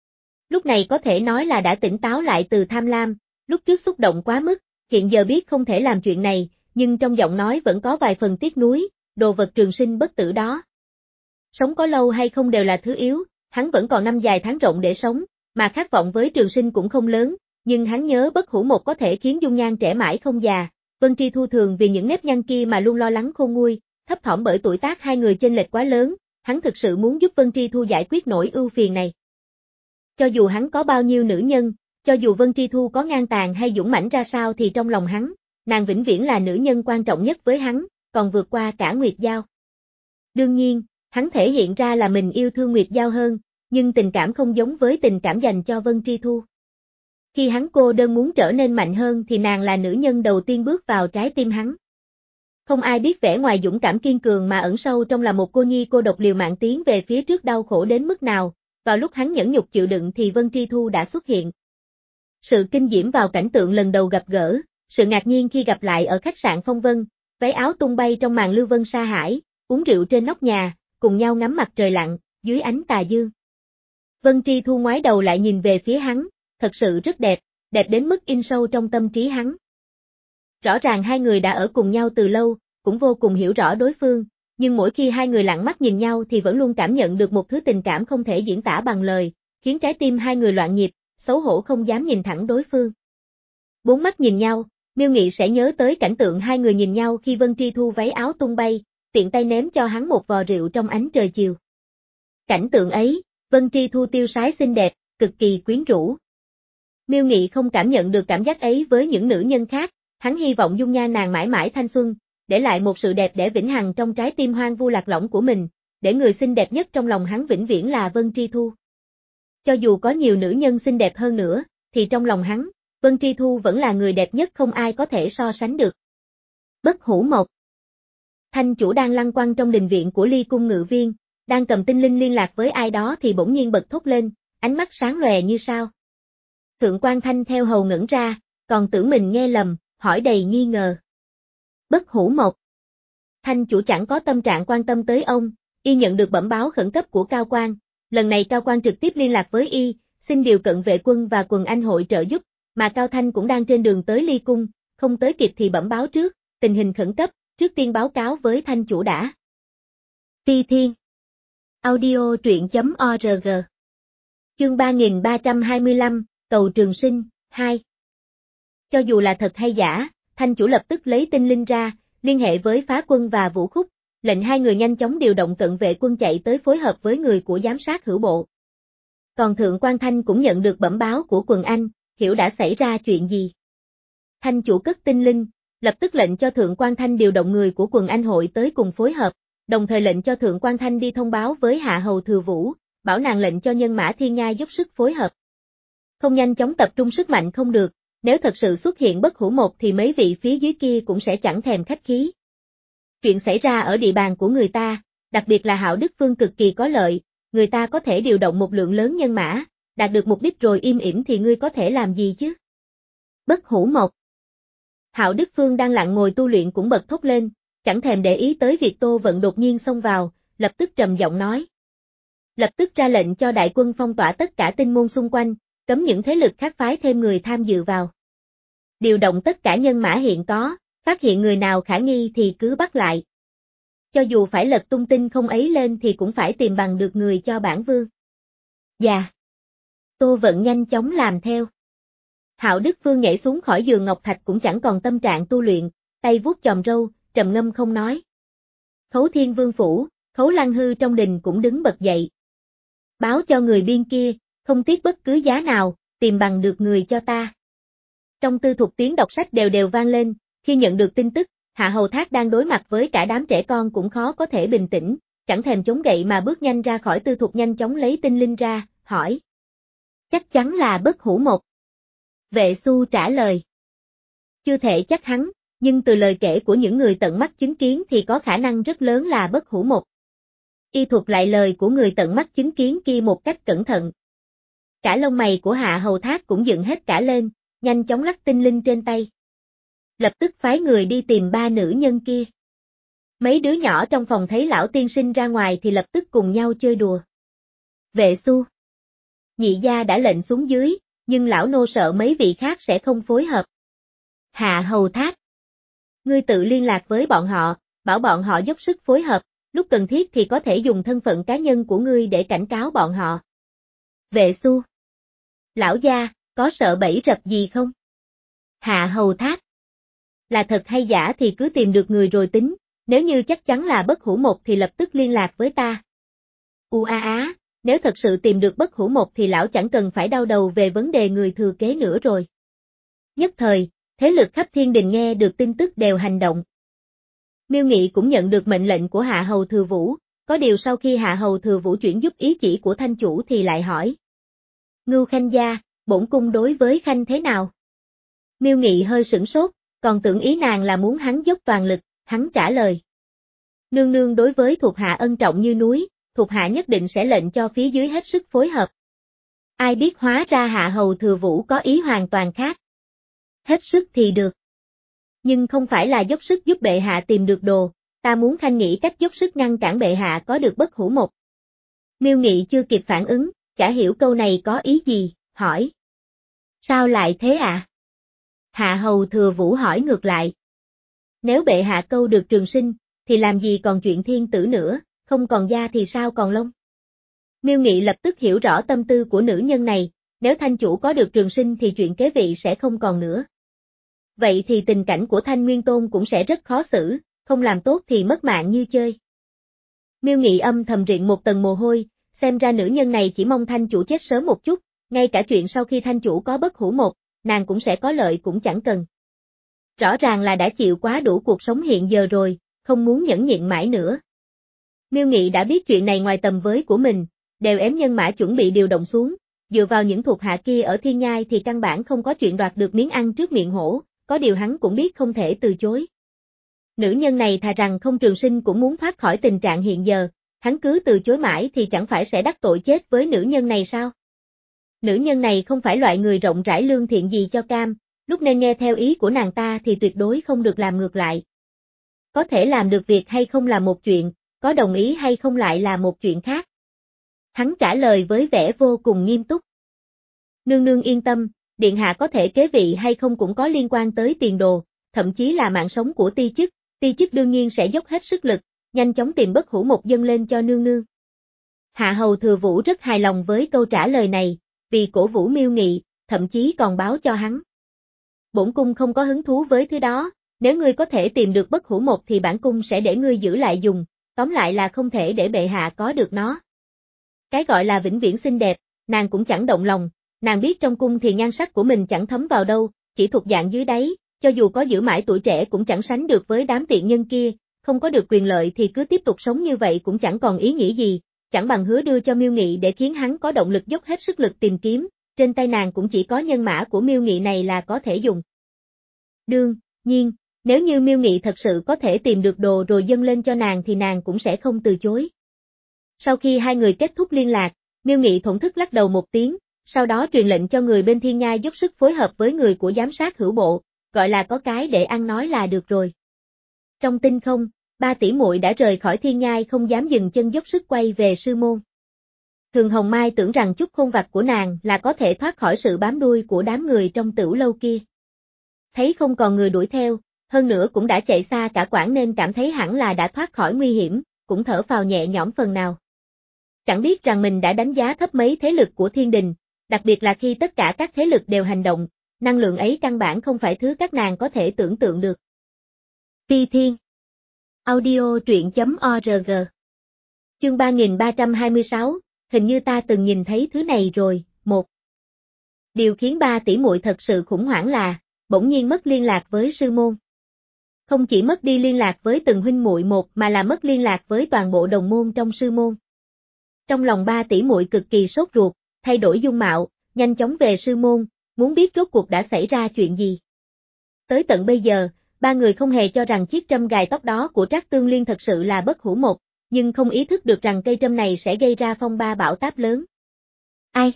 Lúc này có thể nói là đã tỉnh táo lại từ tham lam, lúc trước xúc động quá mức, hiện giờ biết không thể làm chuyện này, nhưng trong giọng nói vẫn có vài phần tiếc nuối, đồ vật trường sinh bất tử đó. Sống có lâu hay không đều là thứ yếu, hắn vẫn còn năm dài tháng rộng để sống, mà khát vọng với trường sinh cũng không lớn, nhưng hắn nhớ bất hủ một có thể khiến dung nhan trẻ mãi không già. Vân Tri Thu thường vì những nếp nhăn kia mà luôn lo lắng khôn nguôi, thấp thỏm bởi tuổi tác hai người chênh lệch quá lớn, hắn thực sự muốn giúp Vân Tri Thu giải quyết nỗi ưu phiền này. Cho dù hắn có bao nhiêu nữ nhân, cho dù Vân Tri Thu có ngang tàn hay dũng mãnh ra sao thì trong lòng hắn, nàng vĩnh viễn là nữ nhân quan trọng nhất với hắn, còn vượt qua cả Nguyệt Giao. Đương nhiên, hắn thể hiện ra là mình yêu thương Nguyệt Giao hơn, nhưng tình cảm không giống với tình cảm dành cho Vân Tri Thu. Khi hắn cô đơn muốn trở nên mạnh hơn thì nàng là nữ nhân đầu tiên bước vào trái tim hắn. Không ai biết vẻ ngoài dũng cảm kiên cường mà ẩn sâu trong là một cô nhi cô độc liều mạng tiến về phía trước đau khổ đến mức nào, vào lúc hắn nhẫn nhục chịu đựng thì Vân Tri Thu đã xuất hiện. Sự kinh diễm vào cảnh tượng lần đầu gặp gỡ, sự ngạc nhiên khi gặp lại ở khách sạn Phong Vân, váy áo tung bay trong màn lưu vân sa hải, uống rượu trên nóc nhà, cùng nhau ngắm mặt trời lặn, dưới ánh tà dương. Vân Tri Thu ngoái đầu lại nhìn về phía hắn, thật sự rất đẹp, đẹp đến mức in sâu trong tâm trí hắn. Rõ ràng hai người đã ở cùng nhau từ lâu, cũng vô cùng hiểu rõ đối phương, nhưng mỗi khi hai người lặng mắt nhìn nhau thì vẫn luôn cảm nhận được một thứ tình cảm không thể diễn tả bằng lời, khiến trái tim hai người loạn nhịp, xấu hổ không dám nhìn thẳng đối phương. Bốn mắt nhìn nhau, Miêu Nghị sẽ nhớ tới cảnh tượng hai người nhìn nhau khi Vân Tri Thu váy áo tung bay, tiện tay ném cho hắn một vò rượu trong ánh trời chiều. Cảnh tượng ấy, Vân Tri Thu tiêu sái xinh đẹp, cực kỳ quyến rũ. Miêu Nghị không cảm nhận được cảm giác ấy với những nữ nhân khác, hắn hy vọng dung nhan nàng mãi mãi thanh xuân, để lại một sự đẹp để vĩnh hằng trong trái tim hoang vu lạc lõng của mình, để người xinh đẹp nhất trong lòng hắn vĩnh viễn là Vân Tri Thu. Cho dù có nhiều nữ nhân xinh đẹp hơn nữa, thì trong lòng hắn, Vân Tri Thu vẫn là người đẹp nhất không ai có thể so sánh được. Bất hủ một. Thanh chủ đang lăng quăng trong đình viện của Ly Cung Ngự Viên, đang cầm tinh linh liên lạc với ai đó thì bỗng nhiên bật thốt lên, ánh mắt sáng lòe như sao. Thượng quan Thanh theo hầu ngẩn ra, còn tưởng mình nghe lầm, hỏi đầy nghi ngờ. Bất hủ một. Thanh chủ chẳng có tâm trạng quan tâm tới ông, y nhận được bẩm báo khẩn cấp của Cao Quan, lần này Cao Quan trực tiếp liên lạc với y, xin điều cận vệ quân và quần anh hội trợ giúp, mà Cao Thanh cũng đang trên đường tới Ly Cung, không tới kịp thì bẩm báo trước, tình hình khẩn cấp, trước tiên báo cáo với Thanh chủ đã. Phi Thiên. Audio truyện chấm org. Chương ba nghìn ba trăm hai mươi lăm, Cầu Trường Sinh, hai. Cho dù là thật hay giả, Thanh chủ lập tức lấy tinh linh ra, liên hệ với Phá Quân và Vũ Khúc, lệnh hai người nhanh chóng điều động cận vệ quân chạy tới phối hợp với người của giám sát hữu bộ. Còn Thượng quan Thanh cũng nhận được bẩm báo của quần anh, hiểu đã xảy ra chuyện gì. Thanh chủ cất tinh linh, lập tức lệnh cho Thượng quan Thanh điều động người của quần anh hội tới cùng phối hợp, đồng thời lệnh cho Thượng quan Thanh đi thông báo với Hạ Hầu Thừa Vũ, bảo nàng lệnh cho nhân mã Thiên Nga dốc sức phối hợp. Không nhanh chóng tập trung sức mạnh không được, nếu thật sự xuất hiện bất hủ một thì mấy vị phía dưới kia cũng sẽ chẳng thèm khách khí. Chuyện xảy ra ở địa bàn của người ta, đặc biệt là Hạo Đức Phương cực kỳ có lợi, người ta có thể điều động một lượng lớn nhân mã, đạt được mục đích rồi im ỉm thì ngươi có thể làm gì chứ? Bất hủ một. Hạo Đức Phương đang lặng ngồi tu luyện cũng bật thốt lên, chẳng thèm để ý tới việc Tô Vận đột nhiên xông vào, lập tức trầm giọng nói. Lập tức ra lệnh cho đại quân phong tỏa tất cả tinh môn xung quanh, cấm những thế lực khác phái thêm người tham dự vào. Điều động tất cả nhân mã hiện có, phát hiện người nào khả nghi thì cứ bắt lại. Cho dù phải lật tung tin không ấy lên thì cũng phải tìm bằng được người cho bản vương. Dạ. Tô Vận nhanh chóng làm theo. Hạo Đức Phương nhảy xuống khỏi giường ngọc thạch cũng chẳng còn tâm trạng tu luyện, tay vuốt chòm râu, trầm ngâm không nói. Khấu Thiên Vương phủ, Khấu Lăng Hư trong đình cũng đứng bật dậy. Báo cho người biên kia, không tiếc bất cứ giá nào, tìm bằng được người cho ta. Trong tư thục tiếng đọc sách đều đều vang lên, khi nhận được tin tức, Hạ Hầu Thác đang đối mặt với cả đám trẻ con cũng khó có thể bình tĩnh, chẳng thèm chống gậy mà bước nhanh ra khỏi tư thục nhanh chóng lấy tinh linh ra, hỏi. Chắc chắn là Bất Hủ Một. Vệ Xu trả lời. Chưa thể chắc hắn, nhưng từ lời kể của những người tận mắt chứng kiến thì có khả năng rất lớn là Bất Hủ Một. Y thuật lại lời của người tận mắt chứng kiến kia một cách cẩn thận. Cả lông mày của Hạ Hầu Thác cũng dựng hết cả lên, nhanh chóng lắc tinh linh trên tay. Lập tức phái người đi tìm ba nữ nhân kia. Mấy đứa nhỏ trong phòng thấy lão tiên sinh ra ngoài thì lập tức cùng nhau chơi đùa. Vệ Xu. Nhị gia đã lệnh xuống dưới, nhưng lão nô sợ mấy vị khác sẽ không phối hợp. Hạ Hầu Thác. Ngươi tự liên lạc với bọn họ, bảo bọn họ dốc sức phối hợp, lúc cần thiết thì có thể dùng thân phận cá nhân của ngươi để cảnh cáo bọn họ. Vệ Xu. Lão gia, có sợ bẫy rập gì không? Hạ Hầu Thác. Là thật hay giả thì cứ tìm được người rồi tính, nếu như chắc chắn là Bất Hủ Một thì lập tức liên lạc với ta. U a á, nếu thật sự tìm được Bất Hủ Một thì lão chẳng cần phải đau đầu về vấn đề người thừa kế nữa rồi. Nhất thời, thế lực khắp thiên đình nghe được tin tức đều hành động. Miêu Nghị cũng nhận được mệnh lệnh của Hạ Hầu Thừa Vũ, có điều sau khi Hạ Hầu Thừa Vũ chuyển giúp ý chỉ của Thanh chủ thì lại hỏi. Ngưu Khanh gia, bổn cung đối với Khanh thế nào? Miêu Nghị hơi sửng sốt, còn tưởng ý nàng là muốn hắn dốc toàn lực, hắn trả lời. Nương nương đối với thuộc hạ ân trọng như núi, thuộc hạ nhất định sẽ lệnh cho phía dưới hết sức phối hợp. Ai biết hóa ra Hạ Hầu Thừa Vũ có ý hoàn toàn khác. Hết sức thì được. Nhưng không phải là dốc sức giúp bệ hạ tìm được đồ, ta muốn Khanh nghĩ cách dốc sức ngăn cản bệ hạ có được Bất Hủ Một. Miêu Nghị chưa kịp phản ứng, chả hiểu câu này có ý gì, hỏi. Sao lại thế ạ? À? Hạ Hầu Thừa Vũ hỏi ngược lại. Nếu bệ hạ câu được Trường Sinh, thì làm gì còn chuyện thiên tử nữa, không còn da thì sao còn lông? Miêu Nghị lập tức hiểu rõ tâm tư của nữ nhân này, nếu Thanh chủ có được Trường Sinh thì chuyện kế vị sẽ không còn nữa. Vậy thì tình cảnh của Thanh Nguyên Tôn cũng sẽ rất khó xử, không làm tốt thì mất mạng như chơi. Miêu Nghị âm thầm riện một tầng mồ hôi, xem ra nữ nhân này chỉ mong Thanh chủ chết sớm một chút, ngay cả chuyện sau khi Thanh chủ có Bất Hủ Một, nàng cũng sẽ có lợi cũng chẳng cần. Rõ ràng là đã chịu quá đủ cuộc sống hiện giờ rồi, không muốn nhẫn nhịn mãi nữa. Miêu Nghị đã biết chuyện này ngoài tầm với của mình, đều ém nhân mã chuẩn bị điều động xuống, dựa vào những thuộc hạ kia ở Thiên Nhai thì căn bản không có chuyện đoạt được miếng ăn trước miệng hổ, có điều hắn cũng biết không thể từ chối. Nữ nhân này thà rằng không Trường Sinh cũng muốn thoát khỏi tình trạng hiện giờ, hắn cứ từ chối mãi thì chẳng phải sẽ đắc tội chết với nữ nhân này sao? Nữ nhân này không phải loại người rộng rãi lương thiện gì cho cam, lúc nên nghe theo ý của nàng ta thì tuyệt đối không được làm ngược lại. Có thể làm được việc hay không là một chuyện, có đồng ý hay không lại là một chuyện khác. Hắn trả lời với vẻ vô cùng nghiêm túc. Nương nương yên tâm, điện hạ có thể kế vị hay không cũng có liên quan tới tiền đồ, thậm chí là mạng sống của ti chức, ti chức đương nhiên sẽ dốc hết sức lực, nhanh chóng tìm Bất Hủ Một dâng lên cho nương nương. Hạ Hầu Thừa Vũ rất hài lòng với câu trả lời này, vì cổ vũ Miêu Nghị, thậm chí còn báo cho hắn. Bổn cung không có hứng thú với thứ đó, nếu ngươi có thể tìm được Bất Hủ Một thì bản cung sẽ để ngươi giữ lại dùng, tóm lại là không thể để bệ hạ có được nó. Cái gọi là vĩnh viễn xinh đẹp, nàng cũng chẳng động lòng, nàng biết trong cung thì nhan sắc của mình chẳng thấm vào đâu, chỉ thuộc dạng dưới đáy, cho dù có giữ mãi tuổi trẻ cũng chẳng sánh được với đám tiện nhân kia, không có được quyền lợi thì cứ tiếp tục sống như vậy cũng chẳng còn ý nghĩa gì, chẳng bằng hứa đưa cho Miêu Nghị để khiến hắn có động lực dốc hết sức lực tìm kiếm, trên tay nàng cũng chỉ có nhân mã của Miêu Nghị này là có thể dùng. Đương nhiên, nếu như Miêu Nghị thật sự có thể tìm được đồ rồi dâng lên cho nàng thì nàng cũng sẽ không từ chối. Sau khi hai người kết thúc liên lạc, Miêu Nghị thổn thức lắc đầu một tiếng, sau đó truyền lệnh cho người bên Thiên Nhai dốc sức phối hợp với người của giám sát hữu bộ, gọi là có cái để ăn nói là được rồi. Trong tinh không, ba tỷ muội đã rời khỏi Thiên Nhai không dám dừng chân dốc sức quay về sư môn. Thường Hồng Mai tưởng rằng chút khôn vặt của nàng là có thể thoát khỏi sự bám đuôi của đám người trong tửu lâu kia. Thấy không còn người đuổi theo, hơn nữa cũng đã chạy xa cả quãng nên cảm thấy hẳn là đã thoát khỏi nguy hiểm, cũng thở phào nhẹ nhõm phần nào. Chẳng biết rằng mình đã đánh giá thấp mấy thế lực của thiên đình, đặc biệt là khi tất cả các thế lực đều hành động, năng lượng ấy căn bản không phải thứ các nàng có thể tưởng tượng được. Ti Thiên Audio truyện.org Chương ba nghìn ba trăm hai mươi sáu, hình như ta từng nhìn thấy thứ này rồi. Một. Điều khiến ba tỷ muội thật sự khủng hoảng là, bỗng nhiên mất liên lạc với sư môn. Không chỉ mất đi liên lạc với từng huynh muội một mà là mất liên lạc với toàn bộ đồng môn trong sư môn. Trong lòng ba tỷ muội cực kỳ sốt ruột, thay đổi dung mạo, nhanh chóng về sư môn, muốn biết rốt cuộc đã xảy ra chuyện gì. Tới tận bây giờ, ba người không hề cho rằng chiếc trâm gài tóc đó của Trác Tương Liên thật sự là bất hủ một, nhưng không ý thức được rằng cây trâm này sẽ gây ra phong ba bão táp lớn. Ai?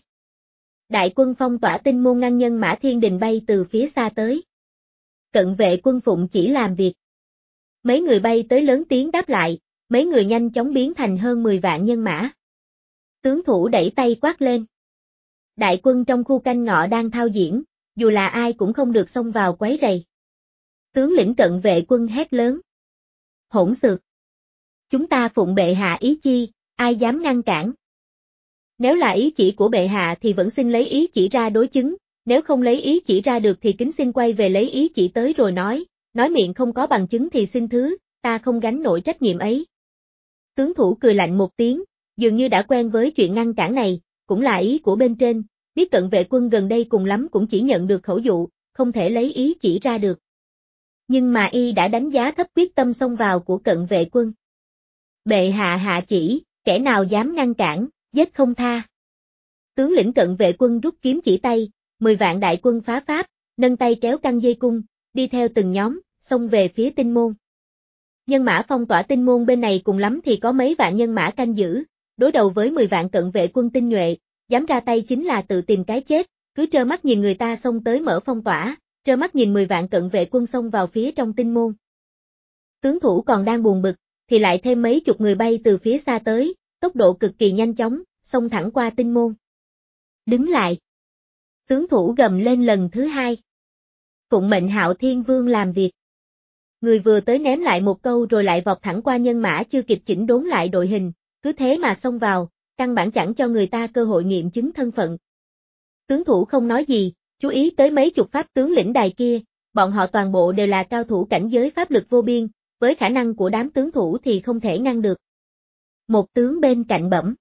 Đại quân phong tỏa tinh môn ngăn nhân mã thiên đình bay từ phía xa tới. Cận vệ quân phụng chỉ làm việc. Mấy người bay tới lớn tiếng đáp lại, mấy người nhanh chóng biến thành hơn mười vạn nhân mã. Tướng thủ đẩy tay quát lên. Đại quân trong khu canh ngọ đang thao diễn, dù là ai cũng không được xông vào quấy rầy. Tướng lĩnh cận vệ quân hét lớn. Hỗn xược. Chúng ta phụng bệ hạ ý chi, ai dám ngăn cản? Nếu là ý chỉ của bệ hạ thì vẫn xin lấy ý chỉ ra đối chứng, nếu không lấy ý chỉ ra được thì kính xin quay về lấy ý chỉ tới rồi nói, nói miệng không có bằng chứng thì xin thứ, ta không gánh nổi trách nhiệm ấy. Tướng thủ cười lạnh một tiếng, dường như đã quen với chuyện ngăn cản này, cũng là ý của bên trên, biết cận vệ quân gần đây cùng lắm cũng chỉ nhận được khẩu dụ, không thể lấy ý chỉ ra được. Nhưng mà y đã đánh giá thấp quyết tâm xông vào của cận vệ quân. Bệ hạ hạ chỉ, kẻ nào dám ngăn cản, giết không tha. Tướng lĩnh cận vệ quân rút kiếm chỉ tay, mười vạn đại quân phá pháp, nâng tay kéo căng dây cung, đi theo từng nhóm, xông về phía tinh môn. Nhân mã phong tỏa tinh môn bên này cùng lắm thì có mấy vạn nhân mã canh giữ, đối đầu với mười vạn cận vệ quân tinh nhuệ, dám ra tay chính là tự tìm cái chết, cứ trơ mắt nhìn người ta xông tới mở phong tỏa, trơ mắt nhìn mười vạn cận vệ quân xông vào phía trong tinh môn. Tướng thủ còn đang buồn bực, thì lại thêm mấy chục người bay từ phía xa tới, tốc độ cực kỳ nhanh chóng, xông thẳng qua tinh môn. Đứng lại. Tướng thủ gầm lên lần thứ hai. Phụng mệnh Hạo Thiên Vương làm việc. Người vừa tới ném lại một câu rồi lại vọt thẳng qua nhân mã chưa kịp chỉnh đốn lại đội hình, cứ thế mà xông vào, căn bản chẳng cho người ta cơ hội nghiệm chứng thân phận. Tướng thủ không nói gì, chú ý tới mấy chục pháp tướng lĩnh đài kia, bọn họ toàn bộ đều là cao thủ cảnh giới pháp lực vô biên, với khả năng của đám tướng thủ thì không thể ngăn được. Một tướng bên cạnh bẩm.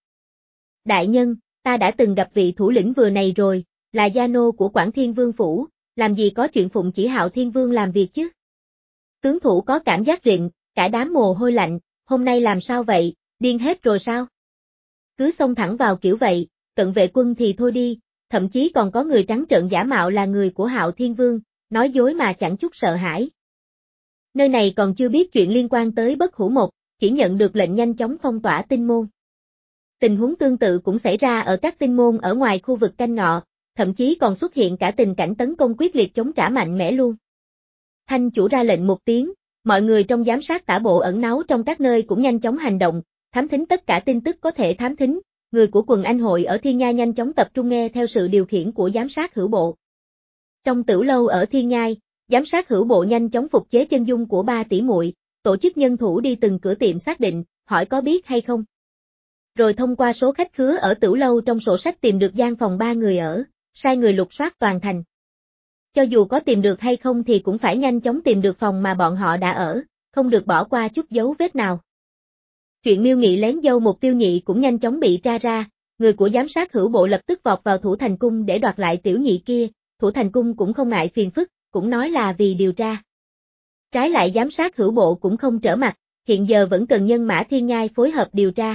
Đại nhân, ta đã từng gặp vị thủ lĩnh vừa này rồi, là gia nô của Quảng Thiên Vương Phủ, làm gì có chuyện phụng chỉ Hạo Thiên Vương làm việc chứ? Tướng thủ có cảm giác rịn, cả đám mồ hôi lạnh, hôm nay làm sao vậy, điên hết rồi sao? Cứ xông thẳng vào kiểu vậy, cận vệ quân thì thôi đi, thậm chí còn có người trắng trợn giả mạo là người của Hạo Thiên Vương, nói dối mà chẳng chút sợ hãi. Nơi này còn chưa biết chuyện liên quan tới bất hủ một, chỉ nhận được lệnh nhanh chóng phong tỏa tinh môn. Tình huống tương tự cũng xảy ra ở các tinh môn ở ngoài khu vực canh ngọ, thậm chí còn xuất hiện cả tình cảnh tấn công quyết liệt chống trả mạnh mẽ luôn. Thanh chủ ra lệnh một tiếng, mọi người trong giám sát tả bộ ẩn náu trong các nơi cũng nhanh chóng hành động, thám thính tất cả tin tức có thể thám thính, người của quần anh hội ở Thiên Nhai nhanh chóng tập trung nghe theo sự điều khiển của giám sát hữu bộ. Trong tửu lâu ở Thiên Nhai, giám sát hữu bộ nhanh chóng phục chế chân dung của ba tỷ muội, tổ chức nhân thủ đi từng cửa tiệm xác định, hỏi có biết hay không. Rồi thông qua số khách khứa ở tửu lâu trong sổ sách tìm được gian phòng ba người ở, sai người lục soát toàn thành. Cho dù có tìm được hay không thì cũng phải nhanh chóng tìm được phòng mà bọn họ đã ở, không được bỏ qua chút dấu vết nào. Chuyện Miêu Nghị lén dâu một Tiêu Nhị cũng nhanh chóng bị tra ra, người của giám sát hữu bộ lập tức vọt vào Thủ Thành Cung để đoạt lại tiểu nhị kia, Thủ Thành Cung cũng không ngại phiền phức, cũng nói là vì điều tra. Trái lại giám sát hữu bộ cũng không trở mặt, hiện giờ vẫn cần nhân mã Thiên Nhai phối hợp điều tra.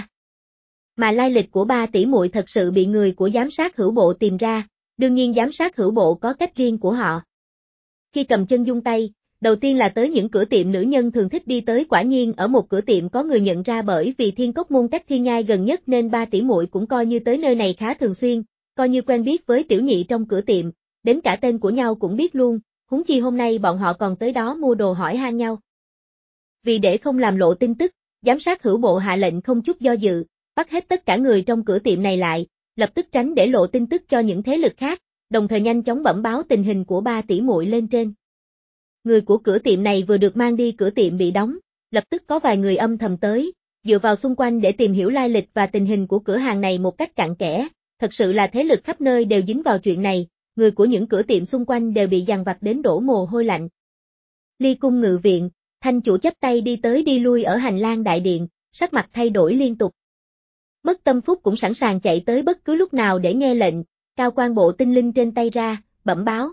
Mà lai lịch của ba tỷ muội thật sự bị người của giám sát hữu bộ tìm ra, đương nhiên giám sát hữu bộ có cách riêng của họ. Khi cầm chân dung tay, đầu tiên là tới những cửa tiệm nữ nhân thường thích đi tới, quả nhiên ở một cửa tiệm có người nhận ra bởi vì Thiên Cốc Môn cách Thiên Nhai gần nhất nên ba tỷ muội cũng coi như tới nơi này khá thường xuyên, coi như quen biết với tiểu nhị trong cửa tiệm, đến cả tên của nhau cũng biết luôn, huống chi hôm nay bọn họ còn tới đó mua đồ hỏi han nhau. Vì để không làm lộ tin tức, giám sát hữu bộ hạ lệnh không chút do dự, bắt hết tất cả người trong cửa tiệm này lại, lập tức tránh để lộ tin tức cho những thế lực khác, đồng thời nhanh chóng bẩm báo tình hình của ba tỷ muội lên trên. người của cửa tiệm này vừa được mang đi cửa tiệm bị đóng, lập tức có vài người âm thầm tới, dựa vào xung quanh để tìm hiểu lai lịch và tình hình của cửa hàng này một cách cặn kẽ, thật sự là thế lực khắp nơi đều dính vào chuyện này, người của những cửa tiệm xung quanh đều bị dằn vặt đến đổ mồ hôi lạnh. Ly cung ngự viện, Thanh chủ chắp tay đi tới đi lui ở hành lang đại điện, sắc mặt thay đổi liên tục. Bất Tâm Phúc cũng sẵn sàng chạy tới bất cứ lúc nào để nghe lệnh, cao quan bộ tinh linh trên tay ra, bẩm báo.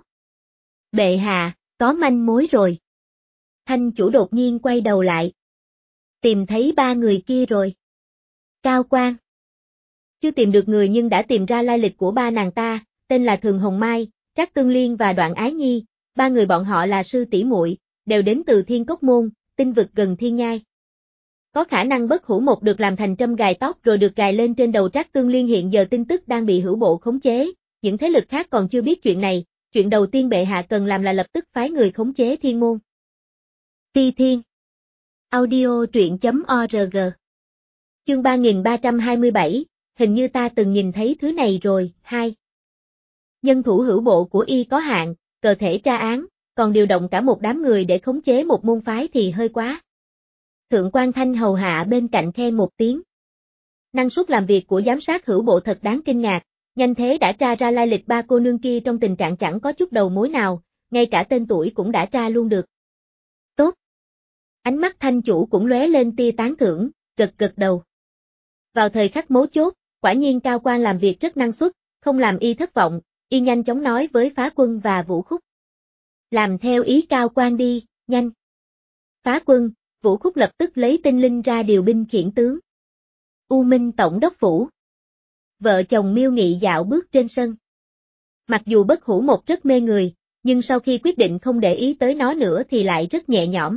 Bệ hạ, có manh mối rồi. Thanh chủ đột nhiên quay đầu lại. Tìm thấy ba người kia rồi. Cao quan. Chưa tìm được người nhưng đã tìm ra lai lịch của ba nàng ta, tên là Thường Hồng Mai, Trác Tương Liên và Đoạn Ái Nhi, ba người bọn họ là sư tỷ muội, đều đến từ Thiên Cốc Môn, tinh vực gần Thiên Nhai. Có khả năng Bất Hủ Một được làm thành trâm gài tóc rồi được gài lên trên đầu Trác Tương Liên hiện giờ tin tức đang bị Hữu Bộ khống chế, những thế lực khác còn chưa biết chuyện này, chuyện đầu tiên bệ hạ cần làm là lập tức phái người khống chế Thiên Môn. Phi Thiên. Audio truyện chấm org. Chương ba nghìn ba trăm hai mươi bảy, hình như ta từng nhìn thấy thứ này rồi, hai. Nhân thủ Hữu Bộ của y có hạn, cơ thể tra án, còn điều động cả một đám người để khống chế một môn phái thì hơi quá. Thượng quan Thanh hầu hạ bên cạnh khen một tiếng. Năng suất làm việc của giám sát Hữu Bộ thật đáng kinh ngạc, nhanh thế đã tra ra lai lịch ba cô nương kia trong tình trạng chẳng có chút đầu mối nào, ngay cả tên tuổi cũng đã tra luôn được. Tốt. Ánh mắt Thanh chủ cũng lóe lên tia tán thưởng, gật gật đầu. Vào thời khắc mấu chốt, quả nhiên cao quan làm việc rất năng suất, không làm y thất vọng, y nhanh chóng nói với Phá Quân và Vũ Khúc. Làm theo ý cao quan đi, nhanh. Phá Quân, Vũ Khúc lập tức lấy tinh linh ra điều binh khiển tướng. U Minh Tổng đốc phủ. Vợ chồng Miêu Nghị dạo bước trên sân. Mặc dù Bất Hủ Một rất mê người, nhưng sau khi quyết định không để ý tới nó nữa thì lại rất nhẹ nhõm.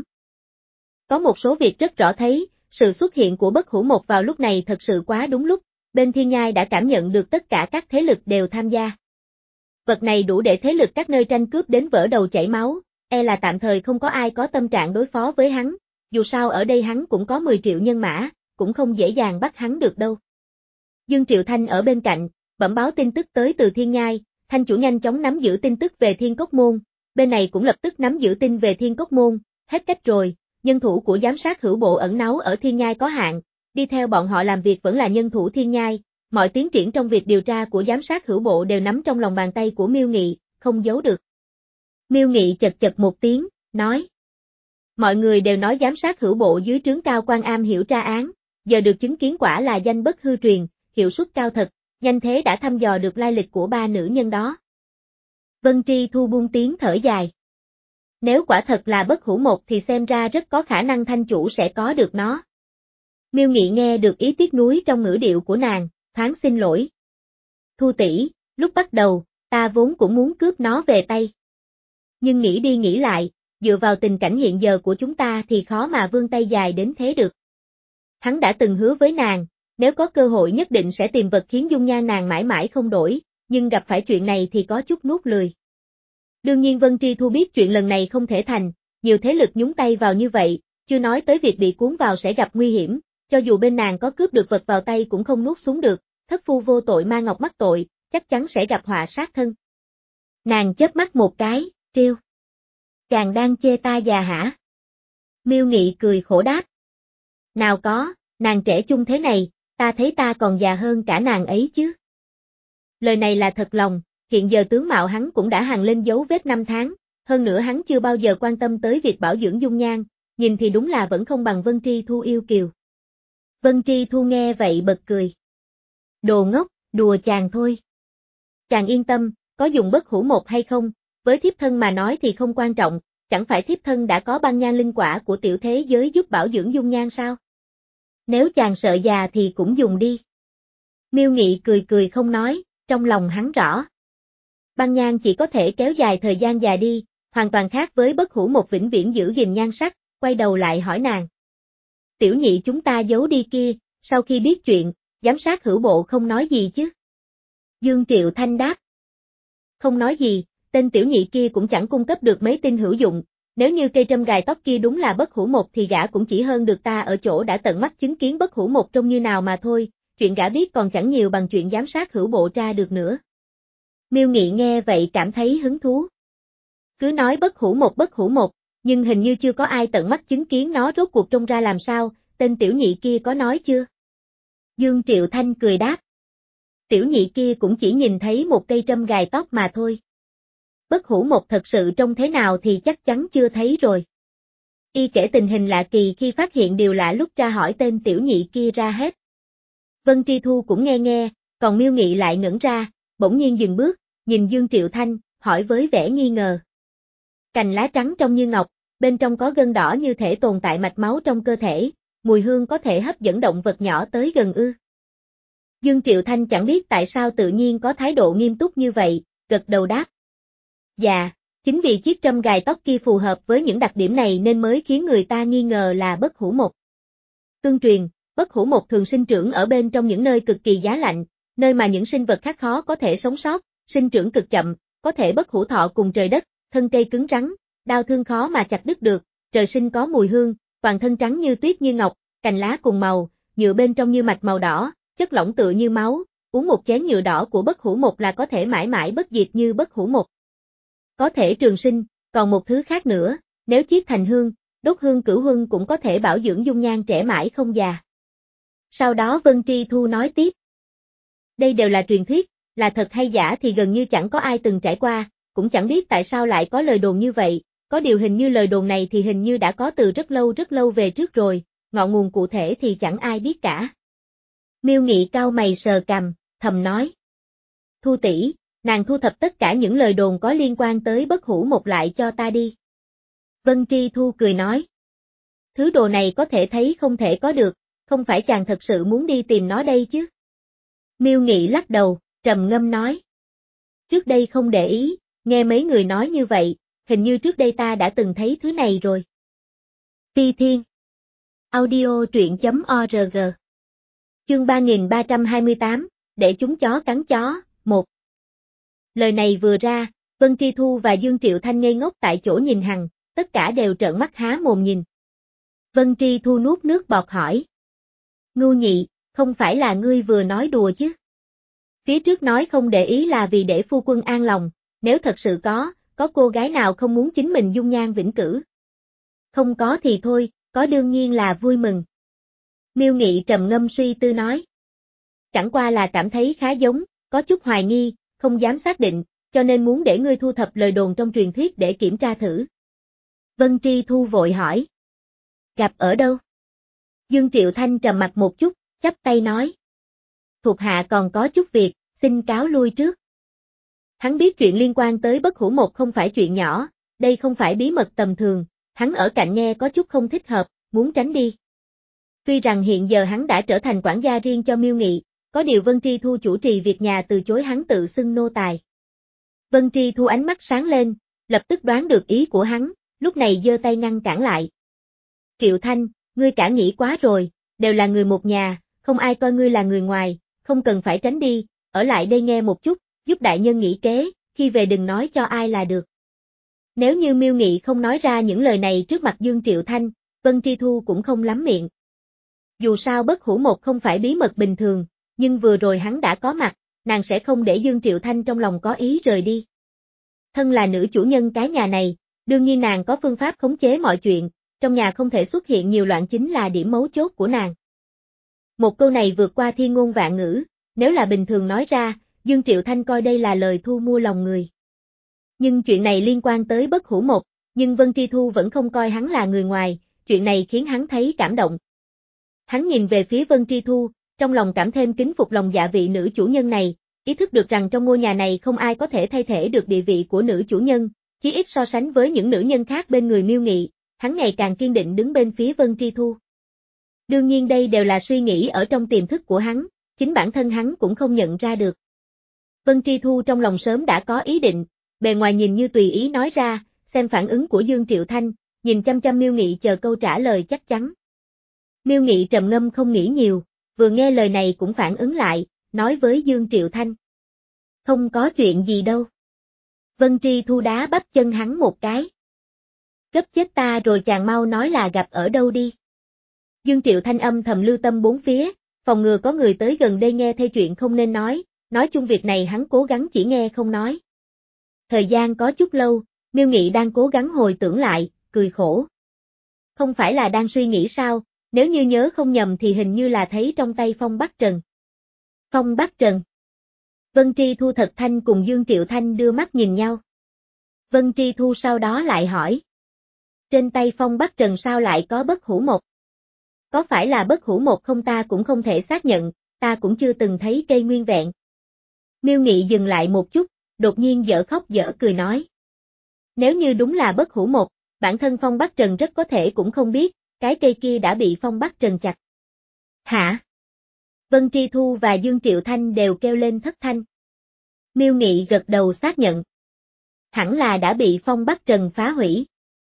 Có một số việc rất rõ thấy, sự xuất hiện của Bất Hủ Một vào lúc này thật sự quá đúng lúc, bên Thiên Nhai đã cảm nhận được tất cả các thế lực đều tham gia. Vật này đủ để thế lực các nơi tranh cướp đến vỡ đầu chảy máu, e là tạm thời không có ai có tâm trạng đối phó với hắn, dù sao ở đây hắn cũng có mười triệu nhân mã, cũng không dễ dàng bắt hắn được đâu. Dương Triệu Thanh ở bên cạnh, bẩm báo tin tức tới từ Thiên Nhai, Thanh chủ nhanh chóng nắm giữ tin tức về Thiên Cốc Môn, bên này cũng lập tức nắm giữ tin về Thiên Cốc Môn, hết cách rồi, nhân thủ của giám sát Hữu Bộ ẩn náu ở Thiên Nhai có hạn, đi theo bọn họ làm việc vẫn là nhân thủ Thiên Nhai, mọi tiến triển trong việc điều tra của giám sát Hữu Bộ đều nắm trong lòng bàn tay của Miêu Nghị, không giấu được. Miêu Nghị chật chật một tiếng, nói. Mọi người đều nói giám sát Hữu Bộ dưới trướng cao quan am hiểu tra án, giờ được chứng kiến quả là danh bất hư truyền, hiệu suất cao thật, nhanh thế đã thăm dò được lai lịch của ba nữ nhân đó. Vân Tri Thu buông tiếng thở dài. Nếu quả thật là Bất Hủ Một thì xem ra rất có khả năng Thanh chủ sẽ có được nó. Miêu Nghị nghe được ý tiếc nuối trong ngữ điệu của nàng, thoáng xin lỗi. Thu tỷ, lúc bắt đầu, ta vốn cũng muốn cướp nó về tay. Nhưng nghĩ đi nghĩ lại, dựa vào tình cảnh hiện giờ của chúng ta thì khó mà vươn tay dài đến thế được. Hắn đã từng hứa với nàng, nếu có cơ hội nhất định sẽ tìm vật khiến dung nhan nàng mãi mãi không đổi, nhưng gặp phải chuyện này thì có chút nuốt lười. Đương nhiên Vân Tri Thu biết chuyện lần này không thể thành, nhiều thế lực nhúng tay vào như vậy, chưa nói tới việc bị cuốn vào sẽ gặp nguy hiểm, cho dù bên nàng có cướp được vật vào tay cũng không nuốt xuống được, thất phu vô tội ma ngọc mắc tội, chắc chắn sẽ gặp họa sát thân. Nàng chớp mắt một cái, trêu. Chàng đang chê ta già hả? Miêu Nghị cười khổ đáp. Nào có, nàng trẻ trung thế này, ta thấy ta còn già hơn cả nàng ấy chứ. Lời này là thật lòng, hiện giờ tướng mạo hắn cũng đã hằn lên dấu vết năm tháng, hơn nữa hắn chưa bao giờ quan tâm tới việc bảo dưỡng dung nhan, nhìn thì đúng là vẫn không bằng Vân Tri Thu yêu kiều. Vân Tri Thu nghe vậy bật cười. Đồ ngốc, đùa chàng thôi. Chàng yên tâm, có dùng Bất Hủ Một hay không, với thiếp thân mà nói thì không quan trọng, chẳng phải thiếp thân đã có băng nhan linh quả của tiểu thế giới giúp bảo dưỡng dung nhan sao? Nếu chàng sợ già thì cũng dùng đi. Miêu Nghị cười cười không nói, trong lòng hắn rõ. Băng nhan chỉ có thể kéo dài thời gian già đi, hoàn toàn khác với Bất Hủ Một vĩnh viễn giữ gìn nhan sắc, quay đầu lại hỏi nàng. Tiểu nhị chúng ta giấu đi kia, sau khi biết chuyện, giám sát Hữu Bộ không nói gì chứ? Dương Triệu Thanh đáp. Không nói gì, tên tiểu nhị kia cũng chẳng cung cấp được mấy tin hữu dụng, nếu như cây trâm gài tóc kia đúng là Bất Hủ Một thì gã cũng chỉ hơn được ta ở chỗ đã tận mắt chứng kiến Bất Hủ Một trông như nào mà thôi, chuyện gã biết còn chẳng nhiều bằng chuyện giám sát Hữu Bộ tra được nữa. Miêu Nghị nghe vậy cảm thấy hứng thú. Cứ nói Bất Hủ Một Bất Hủ Một, nhưng hình như chưa có ai tận mắt chứng kiến nó rốt cuộc trông ra làm sao, tên tiểu nhị kia có nói chưa? Dương Triệu Thanh cười đáp. Tiểu nhị kia cũng chỉ nhìn thấy một cây trâm gài tóc mà thôi. Bất hủ một thật sự trông thế nào thì chắc chắn chưa thấy rồi. Y kể tình hình lạ kỳ khi phát hiện điều lạ lúc ra hỏi tên tiểu nhị kia ra hết. Vân Tri Thu cũng nghe nghe, còn Miêu Nghị lại ngẩn ra, bỗng nhiên dừng bước, nhìn Dương Triệu Thanh, hỏi với vẻ nghi ngờ. Cành lá trắng trong như ngọc, bên trong có gân đỏ như thể tồn tại mạch máu trong cơ thể, mùi hương có thể hấp dẫn động vật nhỏ tới gần ư. Dương Triệu Thanh chẳng biết tại sao tự nhiên có thái độ nghiêm túc như vậy, gật đầu đáp. Dạ, chính vì chiếc trâm gài tóc kia phù hợp với những đặc điểm này nên mới khiến người ta nghi ngờ là bất hủ mộc. Tương truyền, bất hủ mộc thường sinh trưởng ở bên trong những nơi cực kỳ giá lạnh, nơi mà những sinh vật khác khó có thể sống sót, sinh trưởng cực chậm, có thể bất hủ thọ cùng trời đất, thân cây cứng rắn, đao thương khó mà chặt đứt được, trời sinh có mùi hương, toàn thân trắng như tuyết như ngọc, cành lá cùng màu, nhựa bên trong như mạch màu đỏ, chất lỏng tựa như máu, uống một chén nhựa đỏ của bất hủ mộc là có thể mãi mãi bất diệt như bất hủ mộc. Có thể trường sinh, còn một thứ khác nữa, nếu chiết thành hương, đốt hương cửu huân cũng có thể bảo dưỡng dung nhan trẻ mãi không già. Sau đó Vân Tri Thu nói tiếp. Đây đều là truyền thuyết, là thật hay giả thì gần như chẳng có ai từng trải qua, cũng chẳng biết tại sao lại có lời đồn như vậy, có điều hình như lời đồn này thì hình như đã có từ rất lâu rất lâu về trước rồi, ngọn nguồn cụ thể thì chẳng ai biết cả. Miêu Nghị cau mày sờ cằm, thầm nói. Thu tỷ, nàng thu thập tất cả những lời đồn có liên quan tới bất hủ một lại cho ta đi. Vân Tri Thu cười nói. Thứ đồ này có thể thấy không thể có được, không phải chàng thật sự muốn đi tìm nó đây chứ? Miêu Nghị lắc đầu, trầm ngâm nói. Trước đây không để ý, nghe mấy người nói như vậy, hình như trước đây ta đã từng thấy thứ này rồi. Phi Thiên Audio truyện.org Chương ba nghìn ba trăm hai mươi tám, để chúng chó cắn chó, một. Lời này vừa ra, Vân Tri Thu và Dương Triệu Thanh ngây ngốc tại chỗ nhìn hằng, tất cả đều trợn mắt há mồm nhìn. Vân Tri Thu nuốt nước bọt hỏi. Ngưu Nhị, không phải là ngươi vừa nói đùa chứ? Phía trước nói không để ý là vì để phu quân an lòng, nếu thật sự có, có cô gái nào không muốn chính mình dung nhan vĩnh cửu? Không có thì thôi, có đương nhiên là vui mừng. Miêu Nghị trầm ngâm suy tư nói. Chẳng qua là cảm thấy khá giống, có chút hoài nghi, không dám xác định, cho nên muốn để ngươi thu thập lời đồn trong truyền thuyết để kiểm tra thử. Vân Tri Thu vội hỏi. Gặp ở đâu? Dương Triệu Thanh trầm mặt một chút, chắp tay nói. Thuộc hạ còn có chút việc, xin cáo lui trước. Hắn biết chuyện liên quan tới bất hủ một không phải chuyện nhỏ, đây không phải bí mật tầm thường, hắn ở cạnh nghe có chút không thích hợp, muốn tránh đi. Tuy rằng hiện giờ hắn đã trở thành quản gia riêng cho Miêu Nghị, có điều Vân Tri Thu chủ trì việc nhà từ chối hắn tự xưng nô tài. Vân Tri Thu ánh mắt sáng lên, lập tức đoán được ý của hắn, lúc này giơ tay ngăn cản lại. Triệu Thanh, ngươi cả nghĩ quá rồi, đều là người một nhà, không ai coi ngươi là người ngoài, không cần phải tránh đi, ở lại đây nghe một chút, giúp đại nhân nghĩ kế, khi về đừng nói cho ai là được. Nếu như Miêu Nghị không nói ra những lời này trước mặt Dương Triệu Thanh, Vân Tri Thu cũng không lắm miệng. Dù sao bất hủ một không phải bí mật bình thường, nhưng vừa rồi hắn đã có mặt, nàng sẽ không để Dương Triệu Thanh trong lòng có ý rời đi. Thân là nữ chủ nhân cái nhà này, đương nhiên nàng có phương pháp khống chế mọi chuyện, trong nhà không thể xuất hiện nhiều loạn chính là điểm mấu chốt của nàng. Một câu này vượt qua thiên ngôn vạn ngữ, nếu là bình thường nói ra, Dương Triệu Thanh coi đây là lời thu mua lòng người. Nhưng chuyện này liên quan tới bất hủ một, nhưng Vân Tri Thu vẫn không coi hắn là người ngoài, chuyện này khiến hắn thấy cảm động. Hắn nhìn về phía Vân Tri Thu, trong lòng cảm thêm kính phục lòng dạ vị nữ chủ nhân này, ý thức được rằng trong ngôi nhà này không ai có thể thay thế được địa vị của nữ chủ nhân, chí ít so sánh với những nữ nhân khác bên người Miêu Nghị, hắn ngày càng kiên định đứng bên phía Vân Tri Thu. Đương nhiên đây đều là suy nghĩ ở trong tiềm thức của hắn, chính bản thân hắn cũng không nhận ra được. Vân Tri Thu trong lòng sớm đã có ý định, bề ngoài nhìn như tùy ý nói ra, xem phản ứng của Dương Triệu Thanh, nhìn chăm chăm Miêu Nghị chờ câu trả lời chắc chắn. Miêu Nghị trầm ngâm không nghĩ nhiều, vừa nghe lời này cũng phản ứng lại, nói với Dương Triệu Thanh. Không có chuyện gì đâu. Vân Tri Thu đá bắp chân hắn một cái. Gấp chết ta rồi chàng mau nói là gặp ở đâu đi. Dương Triệu Thanh âm thầm lưu tâm bốn phía, phòng ngừa có người tới gần đây nghe thấy chuyện không nên nói, nói chung việc này hắn cố gắng chỉ nghe không nói. Thời gian có chút lâu, Miêu Nghị đang cố gắng hồi tưởng lại, cười khổ. Không phải là đang suy nghĩ sao, nếu như nhớ không nhầm thì hình như là thấy trong tay Phong Bắc Trần. Phong Bắc Trần. Vân Tri Thu Thật Thanh cùng Dương Triệu Thanh đưa mắt nhìn nhau. Vân Tri Thu sau đó lại hỏi. Trên tay Phong Bắc Trần sao lại có bất hủ mộc? Có phải là bất hủ mộc không ta cũng không thể xác nhận, ta cũng chưa từng thấy cây nguyên vẹn. Miêu Nghị dừng lại một chút, đột nhiên dở khóc dở cười nói. Nếu như đúng là bất hủ mộc, bản thân Phong Bắc Trần rất có thể cũng không biết, cái cây kia đã bị Phong Bắc Trần chặt. Hả? Vân Tri Thu và Dương Triệu Thanh đều kêu lên thất thanh. Miêu Nghị gật đầu xác nhận. Hẳn là đã bị Phong Bắc Trần phá hủy.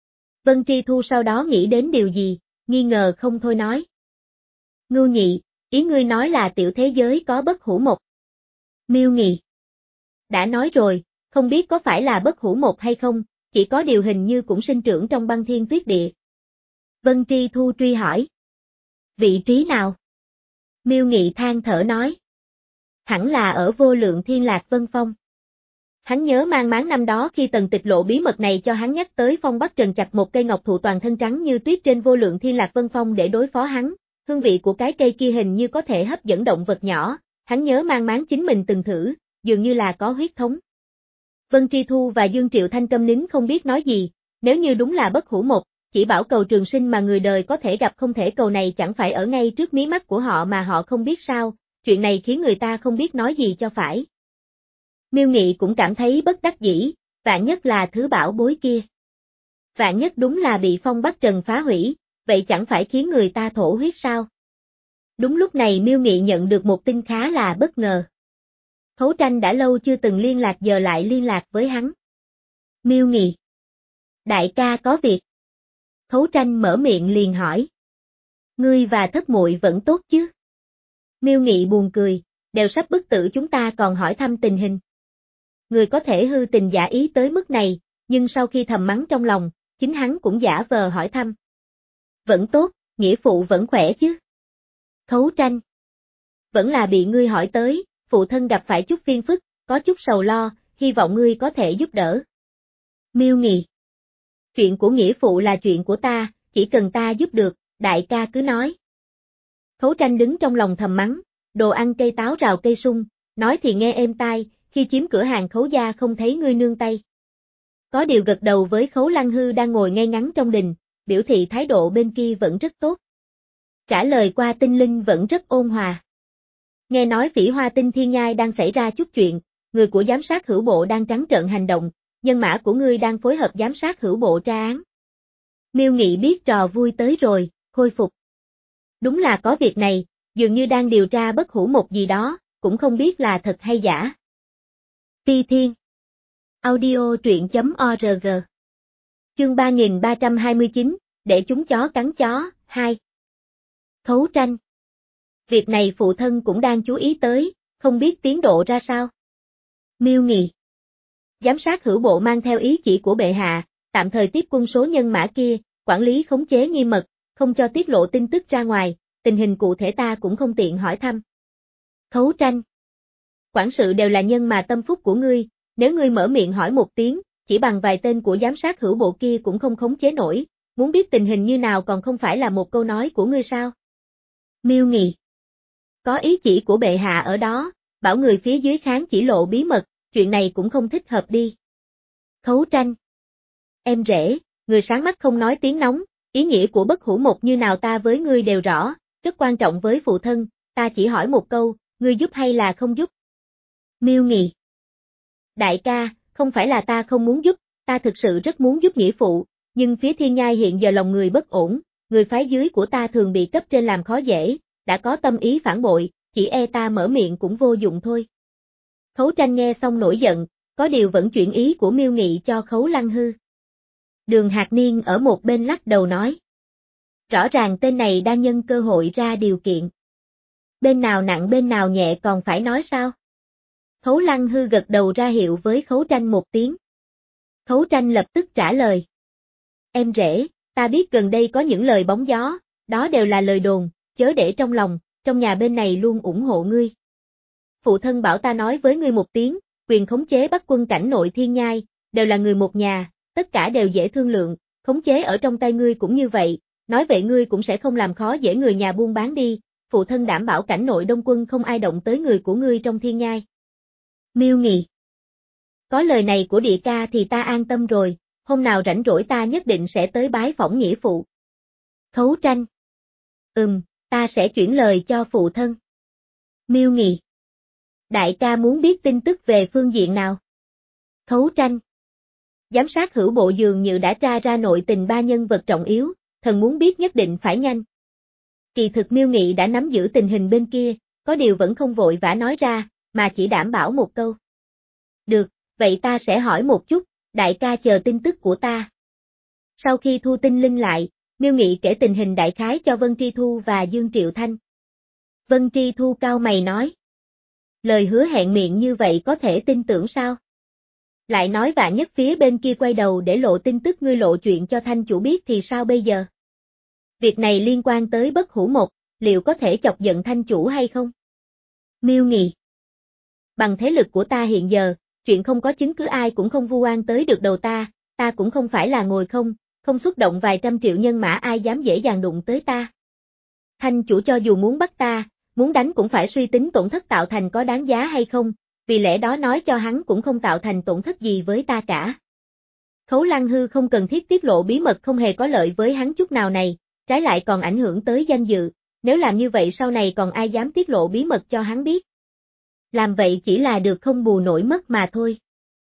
Vân Tri Thu sau đó nghĩ đến điều gì, nghi ngờ không thôi nói. Ngưu Nhị, ý ngươi nói là tiểu thế giới có bất hủ mộc. Miêu Nghị. Đã nói rồi, không biết có phải là bất hủ mộc hay không, chỉ có điều hình như cũng sinh trưởng trong băng thiên tuyết địa. Vân Tri Thu truy hỏi. Vị trí nào? Miêu Nghị than thở nói. Hẳn là ở vô lượng thiên lạc vân phong. Hắn nhớ mang máng năm đó khi Tần Tịch lộ bí mật này cho hắn nhắc tới Phong Bắc Trần chặt một cây ngọc thụ toàn thân trắng như tuyết trên vô lượng thiên lạc vân phong để đối phó hắn, hương vị của cái cây kia hình như có thể hấp dẫn động vật nhỏ, hắn nhớ mang máng chính mình từng thử, dường như là có huyết thống. Vân Tri Thu và Dương Triệu Thanh câm nín không biết nói gì, nếu như đúng là bất hủ mộc, chỉ bảo cầu trường sinh mà người đời có thể gặp không thể cầu này chẳng phải ở ngay trước mí mắt của họ mà họ không biết sao, chuyện này khiến người ta không biết nói gì cho phải. Miêu Nghị cũng cảm thấy bất đắc dĩ, vạn nhất là thứ bảo bối kia. Vạn nhất đúng là bị Phong Bắc Trần phá hủy, vậy chẳng phải khiến người ta thổ huyết sao? Đúng lúc này Miêu Nghị nhận được một tin khá là bất ngờ. Khấu Tranh đã lâu chưa từng liên lạc giờ lại liên lạc với hắn. Miêu Nghị. Đại ca có việc. Khấu Tranh mở miệng liền hỏi. Ngươi và thất muội vẫn tốt chứ? Miêu Nghị buồn cười, đều sắp bức tử chúng ta còn hỏi thăm tình hình. Người có thể hư tình giả ý tới mức này, nhưng sau khi thầm mắng trong lòng, chính hắn cũng giả vờ hỏi thăm. Vẫn tốt, nghĩa phụ vẫn khỏe chứ? Khấu Tranh. Vẫn là bị ngươi hỏi tới, phụ thân gặp phải chút phiền phức, có chút sầu lo, hy vọng ngươi có thể giúp đỡ. Miêu Nghị. Chuyện của nghĩa phụ là chuyện của ta, chỉ cần ta giúp được, đại ca cứ nói. Khấu Tranh đứng trong lòng thầm mắng, đồ ăn cây táo rào cây sung, nói thì nghe êm tai, khi chiếm cửa hàng Khấu gia không thấy ngươi nương tay. Có điều gật đầu với Khấu Lăng Hư đang ngồi ngay ngắn trong đình, biểu thị thái độ bên kia vẫn rất tốt. Trả lời qua tinh linh vẫn rất ôn hòa. Nghe nói Phỉ Hoa Tinh Thiên Nhai đang xảy ra chút chuyện, người của giám sát hữu bộ đang trắng trợn hành động, nhân mã của ngươi đang phối hợp giám sát hữu bộ tra án. Miêu Nghị biết trò vui tới rồi, khôi phục. Đúng là có việc này, dường như đang điều tra bất hủ một gì đó, cũng không biết là thật hay giả. Phi Thiên. Audio truyện chấm org. Chương ba nghìn ba trăm hai mươi chín, để chúng chó cắn chó, hai. Khấu Tranh. Việc này phụ thân cũng đang chú ý tới, không biết tiến độ ra sao. Miêu Nghị. Giám sát hữu bộ mang theo ý chỉ của bệ hạ, tạm thời tiếp quân số nhân mã kia, quản lý khống chế nghiêm mật, không cho tiết lộ tin tức ra ngoài, tình hình cụ thể ta cũng không tiện hỏi thăm. Khấu Tranh. Quản sự đều là nhân mà tâm phúc của ngươi, nếu ngươi mở miệng hỏi một tiếng, chỉ bằng vài tên của giám sát hữu bộ kia cũng không khống chế nổi, muốn biết tình hình như nào còn không phải là một câu nói của ngươi sao? Miêu Nghị. Có ý chỉ của bệ hạ ở đó, bảo người phía dưới kháng chỉ lộ bí mật, chuyện này cũng không thích hợp đi. Khấu Tranh. Em rể, người sáng mắt không nói tiếng nóng, ý nghĩa của bất hủ một như nào ta với ngươi đều rõ, rất quan trọng với phụ thân, ta chỉ hỏi một câu, ngươi giúp hay là không giúp? Miêu Nghị. Đại ca, không phải là ta không muốn giúp, ta thực sự rất muốn giúp nghĩa phụ, nhưng phía Thiên Nhai hiện giờ lòng người bất ổn, người phái dưới của ta thường bị cấp trên làm khó dễ, đã có tâm ý phản bội, chỉ e ta mở miệng cũng vô dụng thôi. Khấu Tranh nghe xong nổi giận, có điều vẫn chuyển ý của Miêu Nghị cho Khấu Lăng Hư. Đường Hạc Niên ở một bên lắc đầu nói. Rõ ràng tên này đang nhân cơ hội ra điều kiện. Bên nào nặng bên nào nhẹ còn phải nói sao? Khấu Lăng Hư gật đầu ra hiệu với Khấu Tranh một tiếng. Khấu Tranh lập tức trả lời. Em rể, ta biết gần đây có những lời bóng gió, đó đều là lời đồn, chớ để trong lòng, trong nhà bên này luôn ủng hộ ngươi. Phụ thân bảo ta nói với ngươi một tiếng, quyền khống chế Bắc quân cảnh nội Thiên Nhai, đều là người một nhà, tất cả đều dễ thương lượng, khống chế ở trong tay ngươi cũng như vậy, nói vậy ngươi cũng sẽ không làm khó dễ người nhà buôn bán đi, phụ thân đảm bảo cảnh nội Đông Quân không ai động tới người của ngươi trong thiên nhai. Miêu Nghị. Có lời này của địa ca thì ta an tâm rồi, hôm nào rảnh rỗi ta nhất định sẽ tới bái phỏng nghĩa phụ. Khấu Tranh. Ừm, ta sẽ chuyển lời cho phụ thân. Miêu Nghị. Đại ca muốn biết tin tức về phương diện nào? Khấu Tranh. Giám sát hữu bộ dường như đã tra ra nội tình ba nhân vật trọng yếu, thần muốn biết nhất định phải nhanh. Kỳ thực Miêu Nghị đã nắm giữ tình hình bên kia, có điều vẫn không vội vã nói ra, mà chỉ đảm bảo một câu. Được, vậy ta sẽ hỏi một chút, đại ca chờ tin tức của ta. Sau khi thu tinh linh lại, Miêu Nghị kể tình hình đại khái cho Vân Tri Thu và Dương Triệu Thanh. Vân Tri Thu cau mày nói. Lời hứa hẹn miệng như vậy có thể tin tưởng sao? Lại nói vạn nhất phía bên kia quay đầu để lộ tin tức ngươi lộ chuyện cho Thanh chủ biết thì sao bây giờ? Việc này liên quan tới Bất Hủ Mộc, liệu có thể chọc giận Thanh chủ hay không? Miêu Nghị. Bằng thế lực của ta hiện giờ, chuyện không có chứng cứ ai cũng không vu oan tới được đầu ta, ta cũng không phải là ngồi không, không xuất động vài trăm triệu nhân mã ai dám dễ dàng đụng tới ta. Thanh chủ cho dù muốn bắt ta, muốn đánh cũng phải suy tính tổn thất tạo thành có đáng giá hay không, vì lẽ đó nói cho hắn cũng không tạo thành tổn thất gì với ta cả. Khấu Lăng Hư không cần thiết tiết lộ bí mật không hề có lợi với hắn chút nào này, trái lại còn ảnh hưởng tới danh dự, nếu làm như vậy sau này còn ai dám tiết lộ bí mật cho hắn biết. Làm vậy chỉ là được không bù nổi mất mà thôi.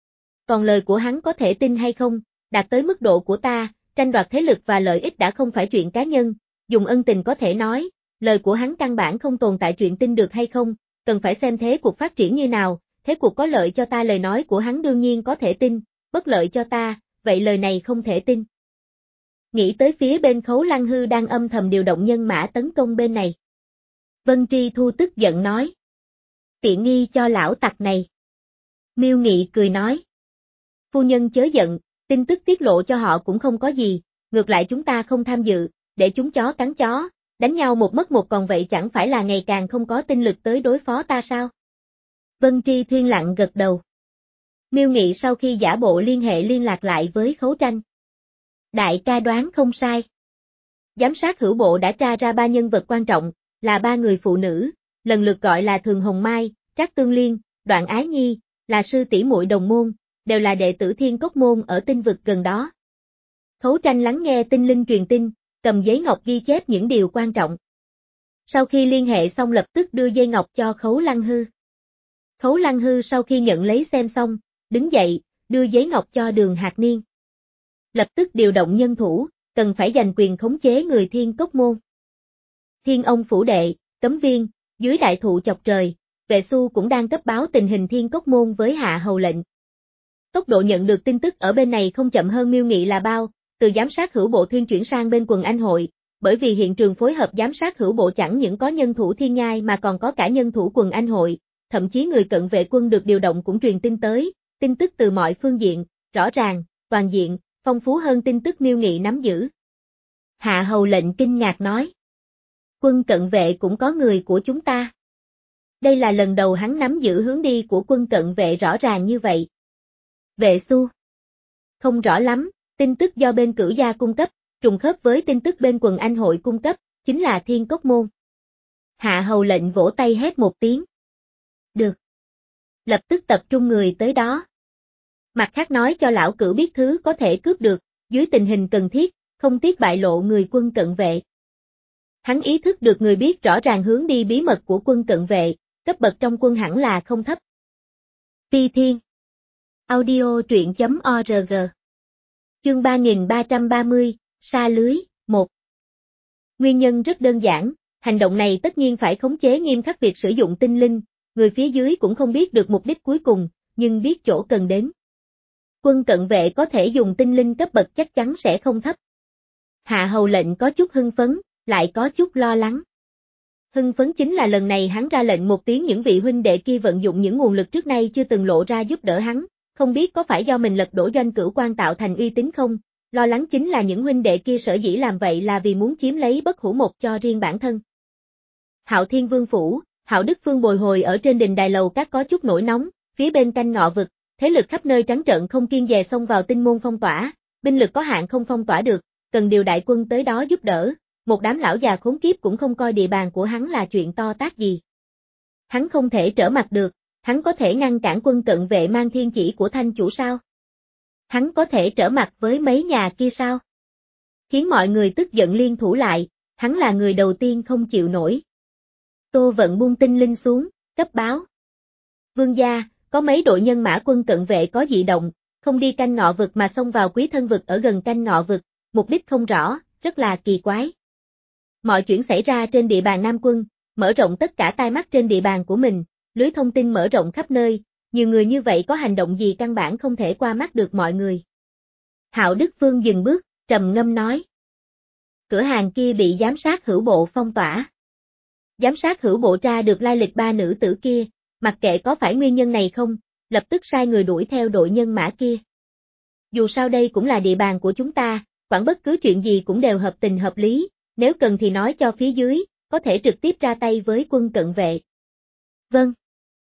Còn lời của hắn có thể tin hay không, đạt tới mức độ của ta, tranh đoạt thế lực và lợi ích đã không phải chuyện cá nhân, dùng ân tình có thể nói, lời của hắn căn bản không tồn tại chuyện tin được hay không, cần phải xem thế cuộc phát triển như nào, thế cuộc có lợi cho ta lời nói của hắn đương nhiên có thể tin, bất lợi cho ta, vậy lời này không thể tin. Nghĩ tới phía bên Khấu Lăng Hư đang âm thầm điều động nhân mã tấn công bên này. Vân Tri Thu tức giận nói. Tiện nghi cho lão tặc này. Miêu Nghị cười nói. Phu nhân chớ giận, tin tức tiết lộ cho họ cũng không có gì, ngược lại chúng ta không tham dự, để chúng chó cắn chó, đánh nhau một mất một còn vậy chẳng phải là ngày càng không có tinh lực tới đối phó ta sao? Vân Tri Thuyên lặng gật đầu. Miêu Nghị sau khi giả bộ liên hệ liên lạc lại với Khấu Tranh. Đại ca đoán không sai. Giám sát hữu bộ đã tra ra ba nhân vật quan trọng, là ba người phụ nữ, lần lượt gọi là Thường Hồng Mai, Trác Tương Liên, Đoạn Ái Nhi, là sư tỷ muội đồng môn, đều là đệ tử Thiên Cốc môn ở tinh vực gần đó. Khấu Tranh lắng nghe tinh linh truyền tin, cầm giấy ngọc ghi chép những điều quan trọng. Sau khi liên hệ xong lập tức đưa dây ngọc cho Khấu Lăng Hư. Khấu Lăng Hư sau khi nhận lấy xem xong, đứng dậy, đưa giấy ngọc cho Đường Hạc Niên. Lập tức điều động nhân thủ, cần phải giành quyền khống chế người Thiên Cốc môn. Thiên Ông phủ đệ, Cấm Viên, dưới đại thụ chọc trời, Vệ Xu cũng đang cấp báo tình hình Thiên Cốc môn với Hạ Hầu lệnh. Tốc độ nhận được tin tức ở bên này không chậm hơn Miêu Nghị là bao, từ giám sát hữu bộ thuyên chuyển sang bên quần anh hội, bởi vì hiện trường phối hợp giám sát hữu bộ chẳng những có nhân thủ thiên nhai mà còn có cả nhân thủ quần anh hội, thậm chí người cận vệ quân được điều động cũng truyền tin tới, tin tức từ mọi phương diện, rõ ràng, toàn diện, phong phú hơn tin tức Miêu Nghị nắm giữ. Hạ Hầu lệnh kinh ngạc nói. Quân cận vệ cũng có người của chúng ta. Đây là lần đầu hắn nắm giữ hướng đi của quân cận vệ rõ ràng như vậy. Vệ Xu. Không rõ lắm, tin tức do bên cửu gia cung cấp, trùng khớp với tin tức bên quần anh hội cung cấp, chính là Thiên Cốc môn. Hạ Hầu lệnh vỗ tay hét một tiếng. Được. Lập tức tập trung người tới đó. Mặt khác nói cho lão cửu biết thứ có thể cướp được, dưới tình hình cần thiết, không tiếc bại lộ người quân cận vệ. Hắn ý thức được người biết rõ ràng hướng đi bí mật của quân cận vệ, cấp bậc trong quân hẳn là không thấp. Ti Thiên. Audio truyện chấm org. Chương ba nghìn ba trăm ba mươi, Sa lưới, một. Nguyên nhân rất đơn giản, hành động này tất nhiên phải khống chế nghiêm khắc việc sử dụng tinh linh, người phía dưới cũng không biết được mục đích cuối cùng, nhưng biết chỗ cần đến. Quân cận vệ có thể dùng tinh linh cấp bậc chắc chắn sẽ không thấp. Hạ Hầu lệnh có chút hưng phấn, lại có chút lo lắng. Hưng phấn chính là lần này hắn ra lệnh một tiếng những vị huynh đệ kia vận dụng những nguồn lực trước nay chưa từng lộ ra giúp đỡ hắn, không biết có phải do mình lật đổ Doanh Cửu Quan tạo thành uy tín không, lo lắng chính là những huynh đệ kia sở dĩ làm vậy là vì muốn chiếm lấy Bất Hủ Mộc cho riêng bản thân. Hạo Thiên Vương phủ, Hạo Đức Phương bồi hồi ở trên đình đài lầu các có chút nổi nóng, phía bên canh Ngọ vực, thế lực khắp nơi trắng trợn không kiêng dè xông vào tinh môn phong tỏa, binh lực có hạn không phong tỏa được, cần điều đại quân tới đó giúp đỡ, một đám lão già khốn kiếp cũng không coi địa bàn của hắn là chuyện to tát gì. Hắn không thể trở mặt được, hắn có thể ngăn cản quân cận vệ mang thiên chỉ của thanh chủ sao? Hắn có thể trở mặt với mấy nhà kia sao? Khiến mọi người tức giận liên thủ lại, hắn là người đầu tiên không chịu nổi. Tô Vận buông tinh linh xuống, cấp báo. Vương gia, có mấy đội nhân mã quân cận vệ có dị động, không đi canh ngọ vực mà xông vào quý thân vực ở gần canh ngọ vực, mục đích không rõ, rất là kỳ quái. Mọi chuyện xảy ra trên địa bàn Nam quân, mở rộng tất cả tai mắt trên địa bàn của mình, lưới thông tin mở rộng khắp nơi, nhiều người như vậy có hành động gì căn bản không thể qua mắt được mọi người. Hạo Đức Phương dừng bước, trầm ngâm nói. Cửa hàng kia bị giám sát hữu bộ phong tỏa. Giám sát hữu bộ tra được lai lịch ba nữ tử kia, mặc kệ có phải nguyên nhân này không, lập tức sai người đuổi theo đội nhân mã kia. Dù sao đây cũng là địa bàn của chúng ta, quản bất cứ chuyện gì cũng đều hợp tình hợp lý, nếu cần thì nói cho phía dưới, có thể trực tiếp ra tay với quân cận vệ. Vâng.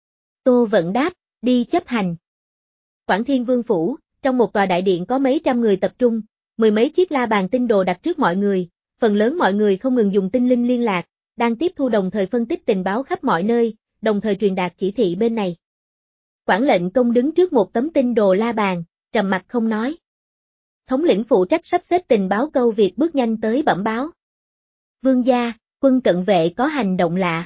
Tô Vận đáp, đi chấp hành. Quảng Thiên Vương Phủ, trong một tòa đại điện có mấy trăm người tập trung, mười mấy chiếc la bàn tinh đồ đặt trước mọi người, phần lớn mọi người không ngừng dùng tinh linh liên lạc, đang tiếp thu đồng thời phân tích tình báo khắp mọi nơi, đồng thời truyền đạt chỉ thị bên này. Quản lệnh công đứng trước một tấm tinh đồ la bàn, trầm mặt không nói. Thống lĩnh phụ trách sắp xếp tình báo câu việc bước nhanh tới bẩm báo. Vương gia, quân cận vệ có hành động lạ.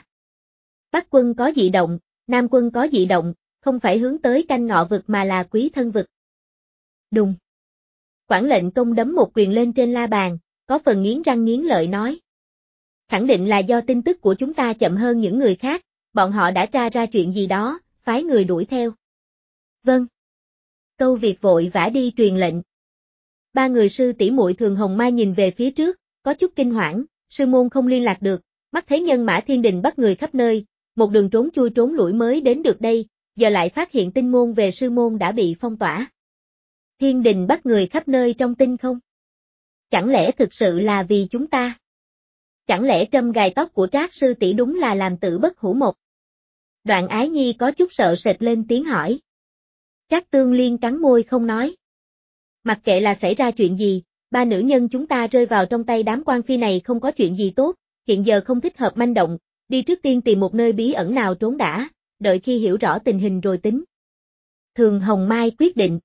Bắc quân có dị động, Nam quân có dị động, không phải hướng tới canh ngọ vực mà là quý thân vực. Đùng. Quản lệnh công đấm một quyền lên trên la bàn, có phần nghiến răng nghiến lợi nói. Khẳng định là do tin tức của chúng ta chậm hơn những người khác, bọn họ đã tra ra chuyện gì đó, phái người đuổi theo. Vâng. Câu việc vội vã đi truyền lệnh. Ba người sư tỷ muội Thường Hồng Mai nhìn về phía trước, có chút kinh hoảng, sư môn không liên lạc được, mắt thấy nhân mã thiên đình bắt người khắp nơi, một đường trốn chui trốn lủi mới đến được đây, giờ lại phát hiện tinh môn về sư môn đã bị phong tỏa. Thiên đình bắt người khắp nơi trong tinh không? Chẳng lẽ thực sự là vì chúng ta? Chẳng lẽ trâm gài tóc của Trác sư tỷ đúng là làm tự bất hủ một? Đoạn Ái Nhi có chút sợ sệt lên tiếng hỏi. Trác Tương Liên cắn môi không nói. Mặc kệ là xảy ra chuyện gì, ba nữ nhân chúng ta rơi vào trong tay đám quan phi này không có chuyện gì tốt, hiện giờ không thích hợp manh động, đi trước tiên tìm một nơi bí ẩn nào trốn đã, đợi khi hiểu rõ tình hình rồi tính. Thường Hồng Mai quyết định.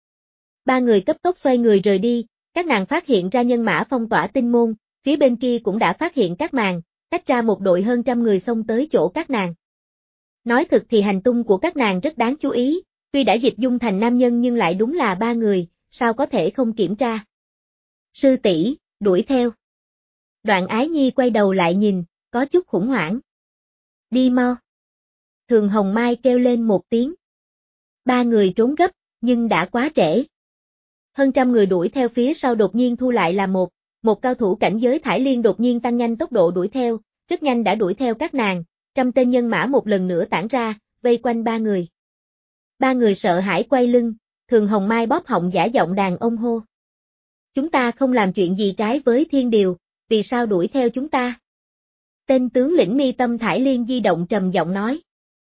Ba người cấp tốc xoay người rời đi, các nàng phát hiện ra nhân mã phong tỏa tinh môn, phía bên kia cũng đã phát hiện các màn, tách ra một đội hơn trăm người xông tới chỗ các nàng. Nói thực thì hành tung của các nàng rất đáng chú ý, tuy đã dịch dung thành nam nhân nhưng lại đúng là ba người, sao có thể không kiểm tra. Sư tỷ, đuổi theo. Đoạn Ái Nhi quay đầu lại nhìn, có chút khủng hoảng. Đi mau. Thường Hồng Mai kêu lên một tiếng. Ba người trốn gấp, nhưng đã quá trễ. Hơn trăm người đuổi theo phía sau đột nhiên thu lại là một, một cao thủ cảnh giới Thải Liên đột nhiên tăng nhanh tốc độ đuổi theo, rất nhanh đã đuổi theo các nàng, trăm tên nhân mã một lần nữa tản ra, vây quanh ba người. Ba người sợ hãi quay lưng, Thường Hồng Mai bóp họng giả giọng đàn ông hô. Chúng ta không làm chuyện gì trái với thiên điều, vì sao đuổi theo chúng ta? Tên tướng lĩnh mi tâm Thải Liên di động trầm giọng nói.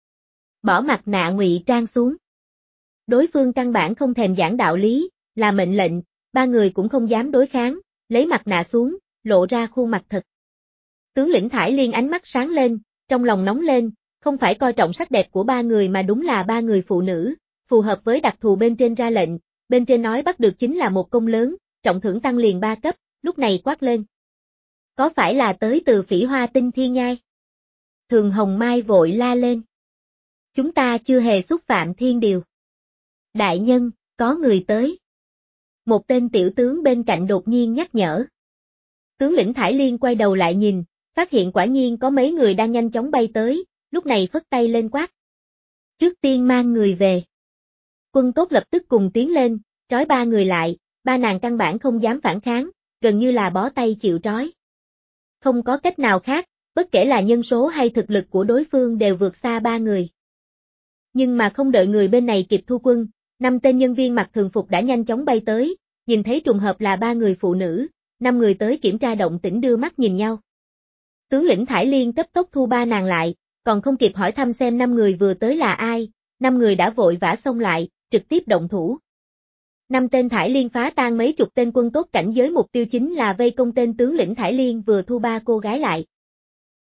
Bỏ mặt nạ ngụy trang xuống. Đối phương căn bản không thèm giảng đạo lý, là mệnh lệnh, ba người cũng không dám đối kháng, lấy mặt nạ xuống, lộ ra khuôn mặt thật. Tướng lĩnh Thải Liên ánh mắt sáng lên, trong lòng nóng lên, không phải coi trọng sắc đẹp của ba người mà đúng là ba người phụ nữ, phù hợp với đặc thù bên trên ra lệnh, bên trên nói bắt được chính là một công lớn, trọng thưởng tăng liền ba cấp, lúc này quát lên. Có phải là tới từ Phỉ Hoa Tinh Thiên Nhai? Thường Hồng Mai vội la lên. Chúng ta chưa hề xúc phạm thiên điều. Đại nhân, có người tới. Một tên tiểu tướng bên cạnh đột nhiên nhắc nhở. Tướng lĩnh Thải Liên quay đầu lại nhìn, phát hiện quả nhiên có mấy người đang nhanh chóng bay tới, lúc này phất tay lên quát. Trước tiên mang người về. Quân tốt lập tức cùng tiến lên, trói ba người lại, ba nàng căn bản không dám phản kháng, gần như là bó tay chịu trói. Không có cách nào khác, bất kể là nhân số hay thực lực của đối phương đều vượt xa ba người. Nhưng mà không đợi người bên này kịp thu quân, năm tên nhân viên mặc thường phục đã nhanh chóng bay tới, nhìn thấy trùng hợp là ba người phụ nữ, năm người tới kiểm tra động tĩnh đưa mắt nhìn nhau. Tướng lĩnh Thải Liên cấp tốc thu ba nàng lại, còn không kịp hỏi thăm xem năm người vừa tới là ai, năm người đã vội vã xông lại, trực tiếp động thủ. Năm tên Thải Liên phá tan mấy chục tên quân tốt cảnh giới, mục tiêu chính là vây công tên tướng lĩnh Thải Liên vừa thu ba cô gái lại.